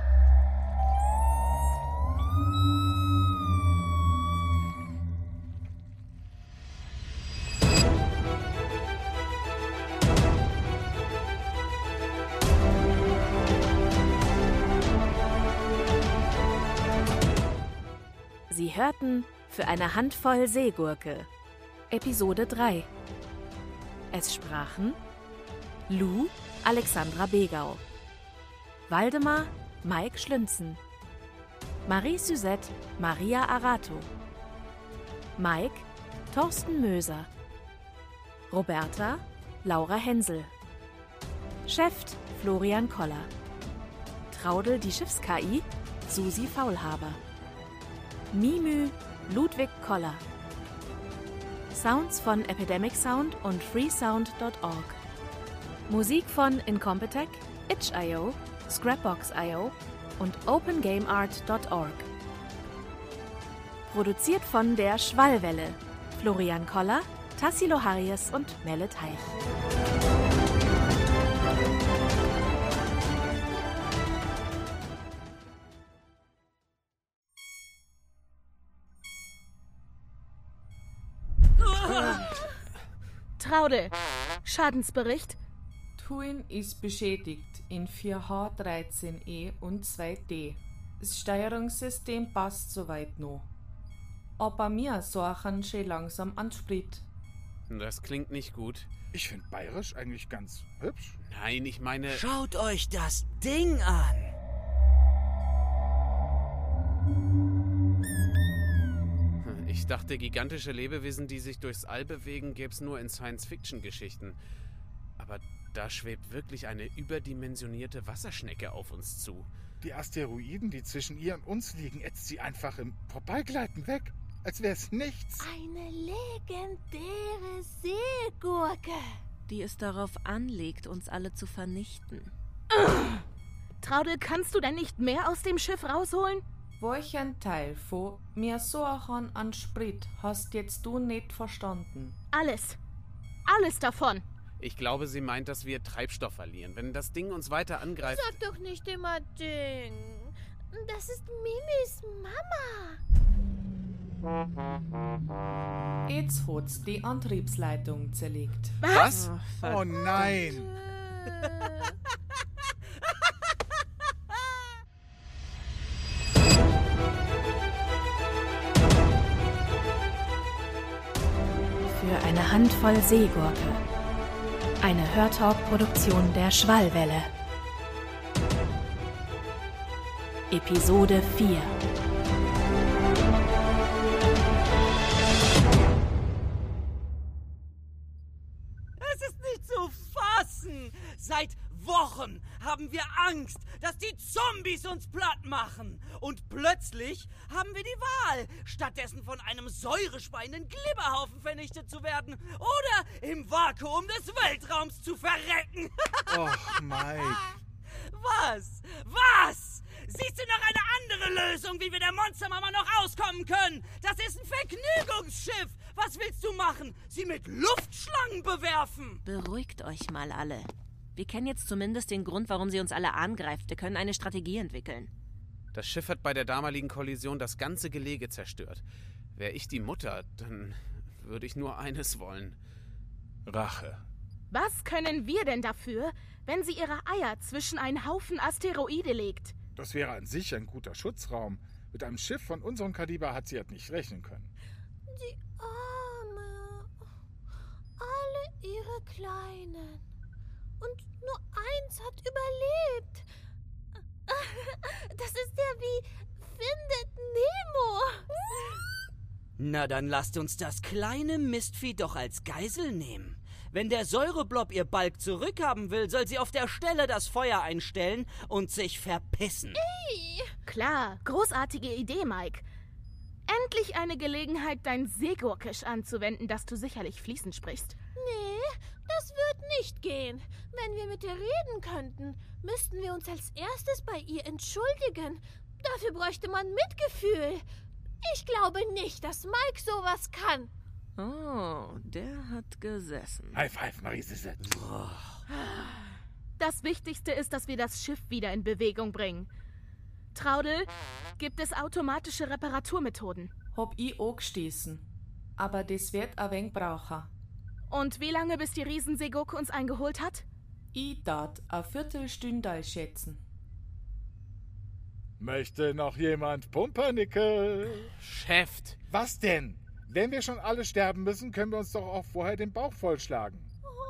Sie hörten Für eine Handvoll Seegurke, Episode drei. Es sprachen Lou, Alexandra Begau, Waldemar, Mike Schlünzen, Marie Suzette, Maria Arato, Mike, Thorsten Möser, Roberta, Laura Hensel, Schäft, Florian Koller, Traudel, die Schiffs-K I, Susi Faulhaber, Mimü, Ludwig Koller. Sounds von Epidemic Sound und freesound punkt org. Musik von Incompetech, itch punkt io, Scrapbox punkt io und open game art punkt org. Produziert von der Schwallwelle, Florian Koller, Tassilo Harries und Melle Teich. Traudel, Schadensbericht. Tuin ist beschädigt in vier H dreizehn E und zwei D. Das Steuerungssystem passt soweit noch. Aber mir sorgen schon langsam an Sprit. Das klingt nicht gut. Ich finde bayerisch eigentlich ganz hübsch. Nein, ich meine... Schaut euch das Ding an! Ich dachte, gigantische Lebewesen, die sich durchs All bewegen, gäb's nur in Science-Fiction-Geschichten. Aber da schwebt wirklich eine überdimensionierte Wasserschnecke auf uns zu. Die Asteroiden, die zwischen ihr und uns liegen, ätzt sie einfach im Vorbeigleiten weg. Als wäre es nichts. Eine legendäre Seegurke. Die es darauf anlegt, uns alle zu vernichten. Traudel, kannst du denn nicht mehr aus dem Schiff rausholen? Welchen Teil von mir sorgen an Sprit hast jetzt du nicht verstanden? Alles. Alles davon. Ich glaube, sie meint, dass wir Treibstoff verlieren. Wenn das Ding uns weiter angreift... Sag doch nicht immer Ding. Das ist Mimis Mama. Jetzt hat's die Antriebsleitung zerlegt. Was? Oh, oh nein. Für eine Handvoll Seegurke. Eine Hörtalk-Produktion der Schwallwelle. Episode vier. Es ist nicht zu fassen! Seit Wochen haben wir Angst, dass die Zombies uns platt machen. Und plötzlich haben wir die Wahl, stattdessen von einem säurespeienden Glibberhaufen vernichtet zu werden oder im Vakuum des Weltraums zu verrecken. Och, Mike. Was? Was? Siehst du noch eine andere Lösung, wie wir der Monstermama noch auskommen können? Das ist ein Vergnügungsschiff. Was willst du machen? Sie mit Luftschlangen bewerfen? Beruhigt euch mal alle. Wir kennen jetzt zumindest den Grund, warum sie uns alle angreift. Wir können eine Strategie entwickeln. Das Schiff hat bei der damaligen Kollision das ganze Gelege zerstört. Wäre ich die Mutter, dann würde ich nur eines wollen. Rache. Was können wir denn dafür, wenn sie ihre Eier zwischen einen Haufen Asteroide legt? Das wäre an sich ein guter Schutzraum. Mit einem Schiff von unserem Kaliber hat sie halt nicht rechnen können. Die Arme. Alle ihre Kleinen. Und nur eins hat überlebt. Das ist ja wie Findet Nemo. Na, dann lasst uns das kleine Mistvieh doch als Geisel nehmen. Wenn der Säureblob ihr Balg zurückhaben will, soll sie auf der Stelle das Feuer einstellen und sich verpissen. Ey. Klar, großartige Idee, Mike. Endlich eine Gelegenheit, dein Seegurkisch anzuwenden, das du sicherlich fließend sprichst. Nee, das wird nicht gehen. Wenn wir mit ihr reden könnten, müssten wir uns als erstes bei ihr entschuldigen. Dafür bräuchte man Mitgefühl. Ich glaube nicht, dass Mike sowas kann. Oh, der hat gesessen. High five, Marie-Suzette. Oh. Das Wichtigste ist, dass wir das Schiff wieder in Bewegung bringen. Traudel, gibt es automatische Reparaturmethoden? Hab ich auch gestießen. Aber das wird ein wenig brauchen. Und wie lange, bis die Riesenseegurke uns eingeholt hat? Ich tat eine Viertelstunde schätzen. Möchte noch jemand Pumpernickel? Chef! Was denn? Wenn wir schon alle sterben müssen, können wir uns doch auch vorher den Bauch vollschlagen.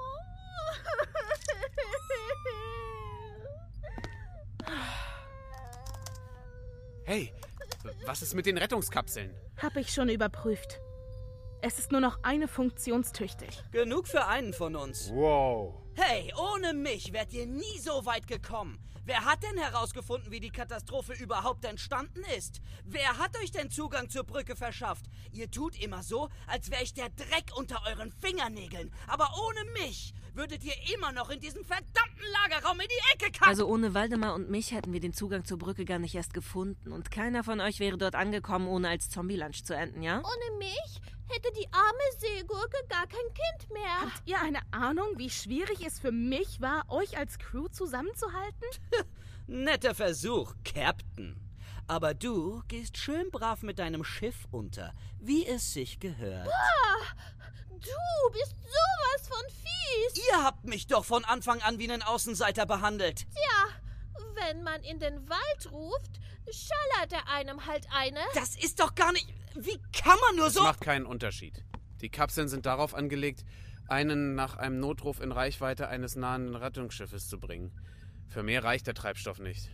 Hey, was ist mit den Rettungskapseln? Hab ich schon überprüft. Es ist nur noch eine funktionstüchtig. Genug für einen von uns. Wow. Hey, ohne mich wärt ihr nie so weit gekommen. Wer hat denn herausgefunden, wie die Katastrophe überhaupt entstanden ist? Wer hat euch denn Zugang zur Brücke verschafft? Ihr tut immer so, als wäre ich der Dreck unter euren Fingernägeln. Aber ohne mich würdet ihr immer noch in diesem verdammten Lagerraum in die Ecke kacken. Also ohne Waldemar und mich hätten wir den Zugang zur Brücke gar nicht erst gefunden. Und keiner von euch wäre dort angekommen, ohne als Zombie-Lunch zu enden, ja? Ohne mich hätte die arme Seegurke gar kein Kind mehr. Habt ihr eine Ahnung, wie schwierig es für mich war, euch als Crew zusammenzuhalten? Netter Versuch, Captain. Aber du gehst schön brav mit deinem Schiff unter, wie es sich gehört. Boah, du bist sowas von fies. Ihr habt mich doch von Anfang an wie einen Außenseiter behandelt. Tja, wenn man in den Wald ruft, schallert er einem halt eine. Das ist doch gar nicht... Wie kann man nur so... Das macht keinen Unterschied. Die Kapseln sind darauf angelegt, einen nach einem Notruf in Reichweite eines nahen Rettungsschiffes zu bringen. Für mehr reicht der Treibstoff nicht.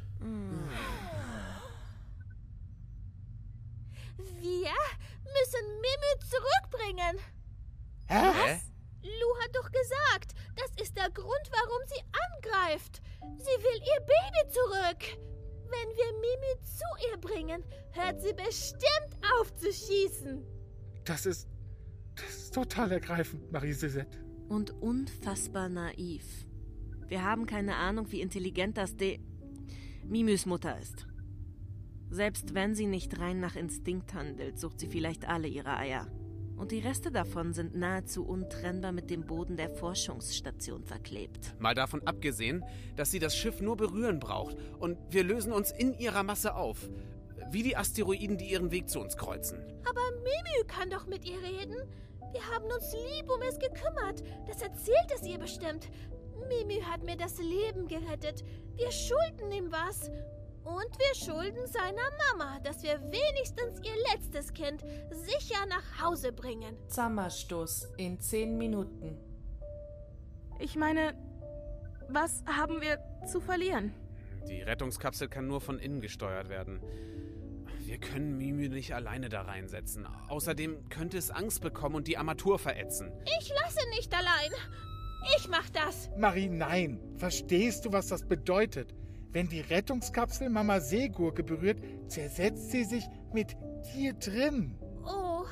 Wir müssen Mimi zurückbringen. Hä? Lou hat doch gesagt, das ist der Grund, warum sie angreift. Sie will ihr Baby zurück. Wenn wir Mimi zu ihr bringen, hört sie bestimmt auf zu schießen. Das ist... Das ist total ergreifend, Marie-Suzette. Und unfassbar naiv. Wir haben keine Ahnung, wie intelligent das De... Mimys Mutter ist. Selbst wenn sie nicht rein nach Instinkt handelt, sucht sie vielleicht alle ihre Eier. Und die Reste davon sind nahezu untrennbar mit dem Boden der Forschungsstation verklebt. Mal davon abgesehen, dass sie das Schiff nur berühren braucht und wir lösen uns in ihrer Masse auf. Wie die Asteroiden, die ihren Weg zu uns kreuzen. Aber Mimi kann doch mit ihr reden. Wir haben uns lieb um es gekümmert. Das erzählt es ihr bestimmt. Mimi hat mir das Leben gerettet. Wir schulden ihm was. Und wir schulden seiner Mama, dass wir wenigstens ihr letztes Kind sicher nach Hause bringen. Sommerstoß in zehn Minuten. Ich meine, was haben wir zu verlieren? Die Rettungskapsel kann nur von innen gesteuert werden. Wir können Mimi nicht alleine da reinsetzen. Außerdem könnte es Angst bekommen und die Armatur verätzen. Ich lasse nicht allein. Ich mach das. Marie, nein. Verstehst du, was das bedeutet? Wenn die Rettungskapsel Mama Seegurke berührt, zersetzt sie sich mit dir drin. Oh,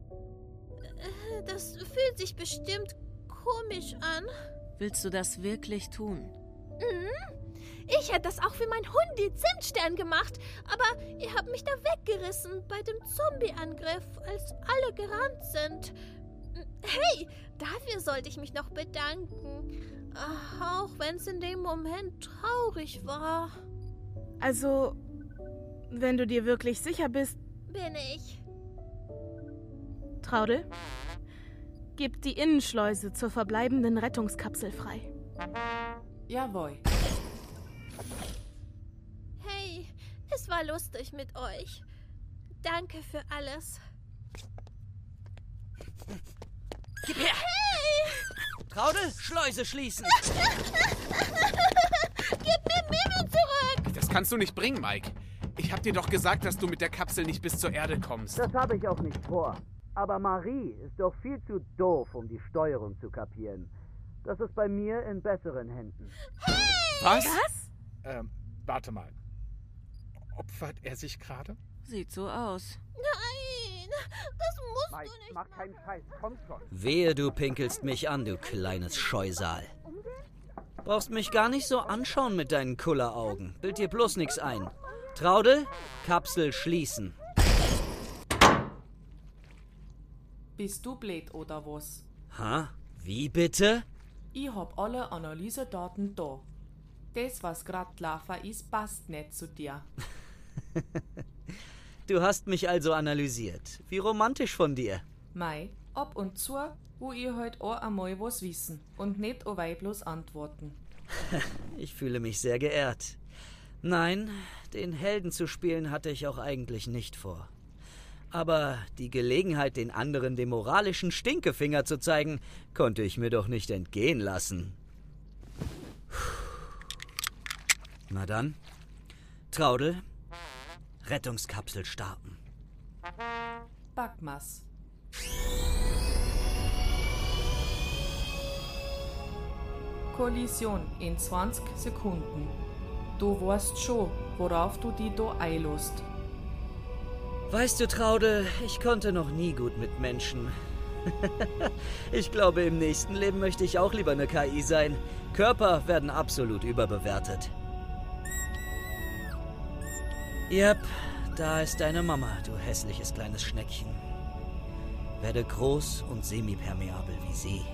das fühlt sich bestimmt komisch an. Willst du das wirklich tun? Mhm. Ich hätte das auch für mein Hundi Zimtstern gemacht, aber ihr habt mich da weggerissen bei dem Zombie-Angriff, als alle gerannt sind. Hey, dafür sollte ich mich noch bedanken. Auch wenn es in dem Moment traurig war. Also, wenn du dir wirklich sicher bist... Bin ich. Traudel, gib die Innenschleuse zur verbleibenden Rettungskapsel frei. Jawohl. Hey, es war lustig mit euch. Danke für alles. Gib her! Hey! Traudel, Schleuse schließen! Gib mir Mimi zurück! Das kannst du nicht bringen, Mike. Ich hab dir doch gesagt, dass du mit der Kapsel nicht bis zur Erde kommst. Das habe ich auch nicht vor. Aber Marie ist doch viel zu doof, um die Steuerung zu kapieren. Das ist bei mir in besseren Händen. Hey! Was? Was? Ähm, warte mal. Opfert er sich gerade? Sieht so aus. Nein, das musst Mike, du nicht mach keinen Scheiß, komm schon. Wehe, du pinkelst mich an, du kleines Scheusal. Brauchst mich gar nicht so anschauen mit deinen Kulleraugen. Bild dir bloß nix ein. Traudel, Kapsel schließen. Bist du blöd oder was? Ha? Wie bitte? Ich hab alle Analysedaten da. Das, was grad gelaufen ist, passt nicht zu dir. Du hast mich also analysiert. Wie romantisch von dir. Mei, ab und zu, wo ich halt auch einmal was wissen und nicht auch bloß antworten. Ich fühle mich sehr geehrt. Nein, den Helden zu spielen hatte ich auch eigentlich nicht vor. Aber die Gelegenheit, den anderen den moralischen Stinkefinger zu zeigen, konnte ich mir doch nicht entgehen lassen. Na dann, Traudel, Rettungskapsel starten. Backmas. Kollision in zwanzig Sekunden. Du weißt schon, worauf du die da einlässt. Weißt du, Traudel, ich konnte noch nie gut mit Menschen. Ich glaube, im nächsten Leben möchte ich auch lieber eine K I sein. Körper werden absolut überbewertet. Yep, da ist deine Mama, du hässliches kleines Schneckchen. Werde groß und semipermeabel wie sie.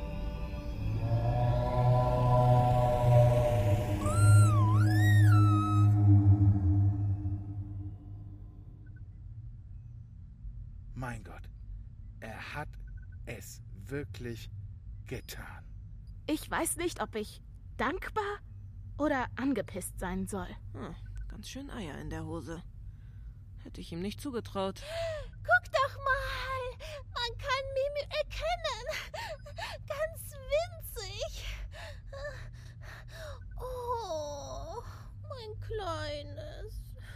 Mein Gott, er hat es wirklich getan. Ich weiß nicht, ob ich dankbar oder angepisst sein soll. Hm, ganz schön Eier in der Hose. Hätte ich ihm nicht zugetraut. Guck doch mal! Man kann Mimi erkennen! Ganz winzig! Oh, mein Kleines.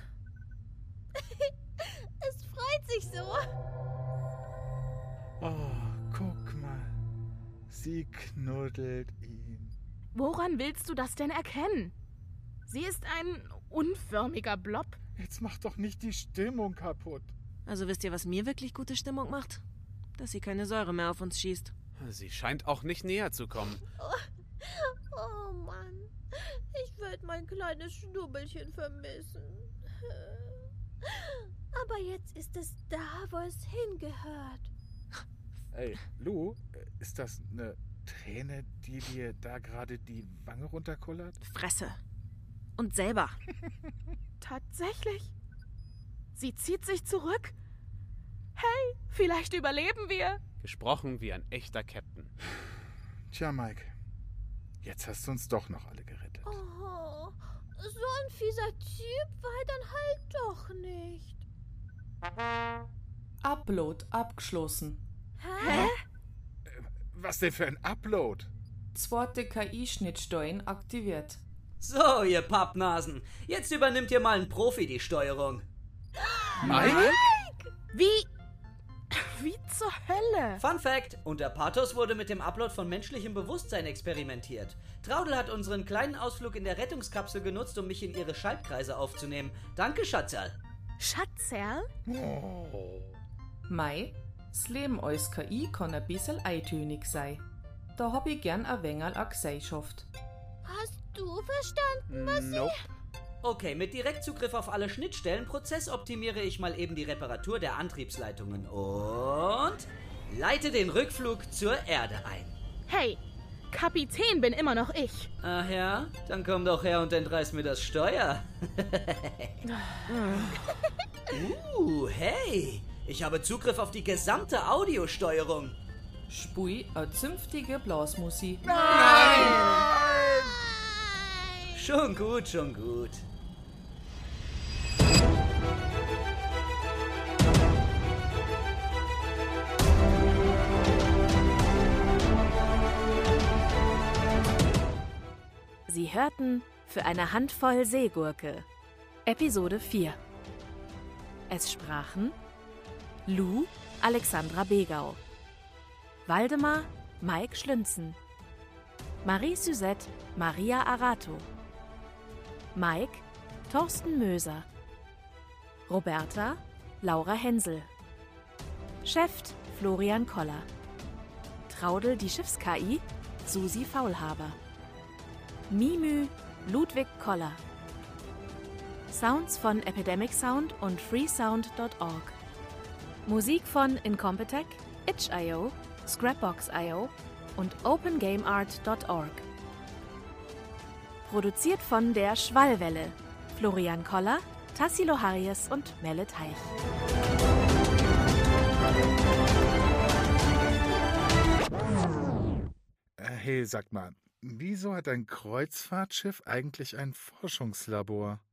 Es freut sich so. Oh, guck mal. Sie knuddelt ihn. Woran willst du das denn erkennen? Sie ist ein unförmiger Blob. Jetzt mach doch nicht die Stimmung kaputt. Also wisst ihr, was mir wirklich gute Stimmung macht? Dass sie keine Säure mehr auf uns schießt. Sie scheint auch nicht näher zu kommen. Oh, oh Mann. Ich werde mein kleines Schnubbelchen vermissen. Aber jetzt ist es da, wo es hingehört. Ey, Lou, ist das eine Träne, die dir da gerade die Wange runterkullert? Fresse. Und selber. Tatsächlich? Sie zieht sich zurück? Hey, vielleicht überleben wir. Gesprochen wie ein echter Captain. Tja, Mike, jetzt hast du uns doch noch alle gerettet. Oh, so ein fieser Typ war er dann halt doch nicht. Upload abgeschlossen. Hä? Was denn für ein Upload? Zweite K I-Schnittsteuern aktiviert. So, ihr Pappnasen, jetzt übernimmt ihr mal ein Profi die Steuerung. Mike? Wie? Wie zur Hölle? Fun Fact, unter Pathos wurde mit dem Upload von menschlichem Bewusstsein experimentiert. Traudel hat unseren kleinen Ausflug in der Rettungskapsel genutzt, um mich in ihre Schaltkreise aufzunehmen. Danke, Schatzerl. Schatzerl? Oh. Mei, das Leben als K I kann ein bisschen eintönig sein. Da hab ich gern ein wenig eine Gesellschaft. Hast du verstanden, was Nope. Okay, mit Direktzugriff auf alle Schnittstellen prozessoptimiere ich mal eben die Reparatur der Antriebsleitungen und leite den Rückflug zur Erde ein. Hey, Kapitän bin immer noch ich. Ach ja? Dann komm doch her und entreiß mir das Steuer. uh, hey, ich habe Zugriff auf die gesamte Audiosteuerung. Spui a zünftige Blasmusik. Nein! Schon gut, schon gut. Sie hörten Für eine Handvoll Seegurke, Episode vier. Es sprachen Lou, Alexandra Begau, Waldemar, Mike Schlünzen, Marie Suzette, Maria Arato, Mike, Thorsten Möser, Roberta, Laura Hensel, Schäft, Florian Koller, Traudel, die Schiffs-K I, Susi Faulhaber, Mimü, Ludwig Koller. Sounds von Epidemic Sound und freesound punkt org. Musik von Incompetech, itch Punkt i o, Scrapbox Punkt i o und open game art Punkt org. Produziert von der Schwallwelle, Florian Koller, Tassilo Harries und Melle Teich. Hey, sag mal, wieso hat ein Kreuzfahrtschiff eigentlich ein Forschungslabor?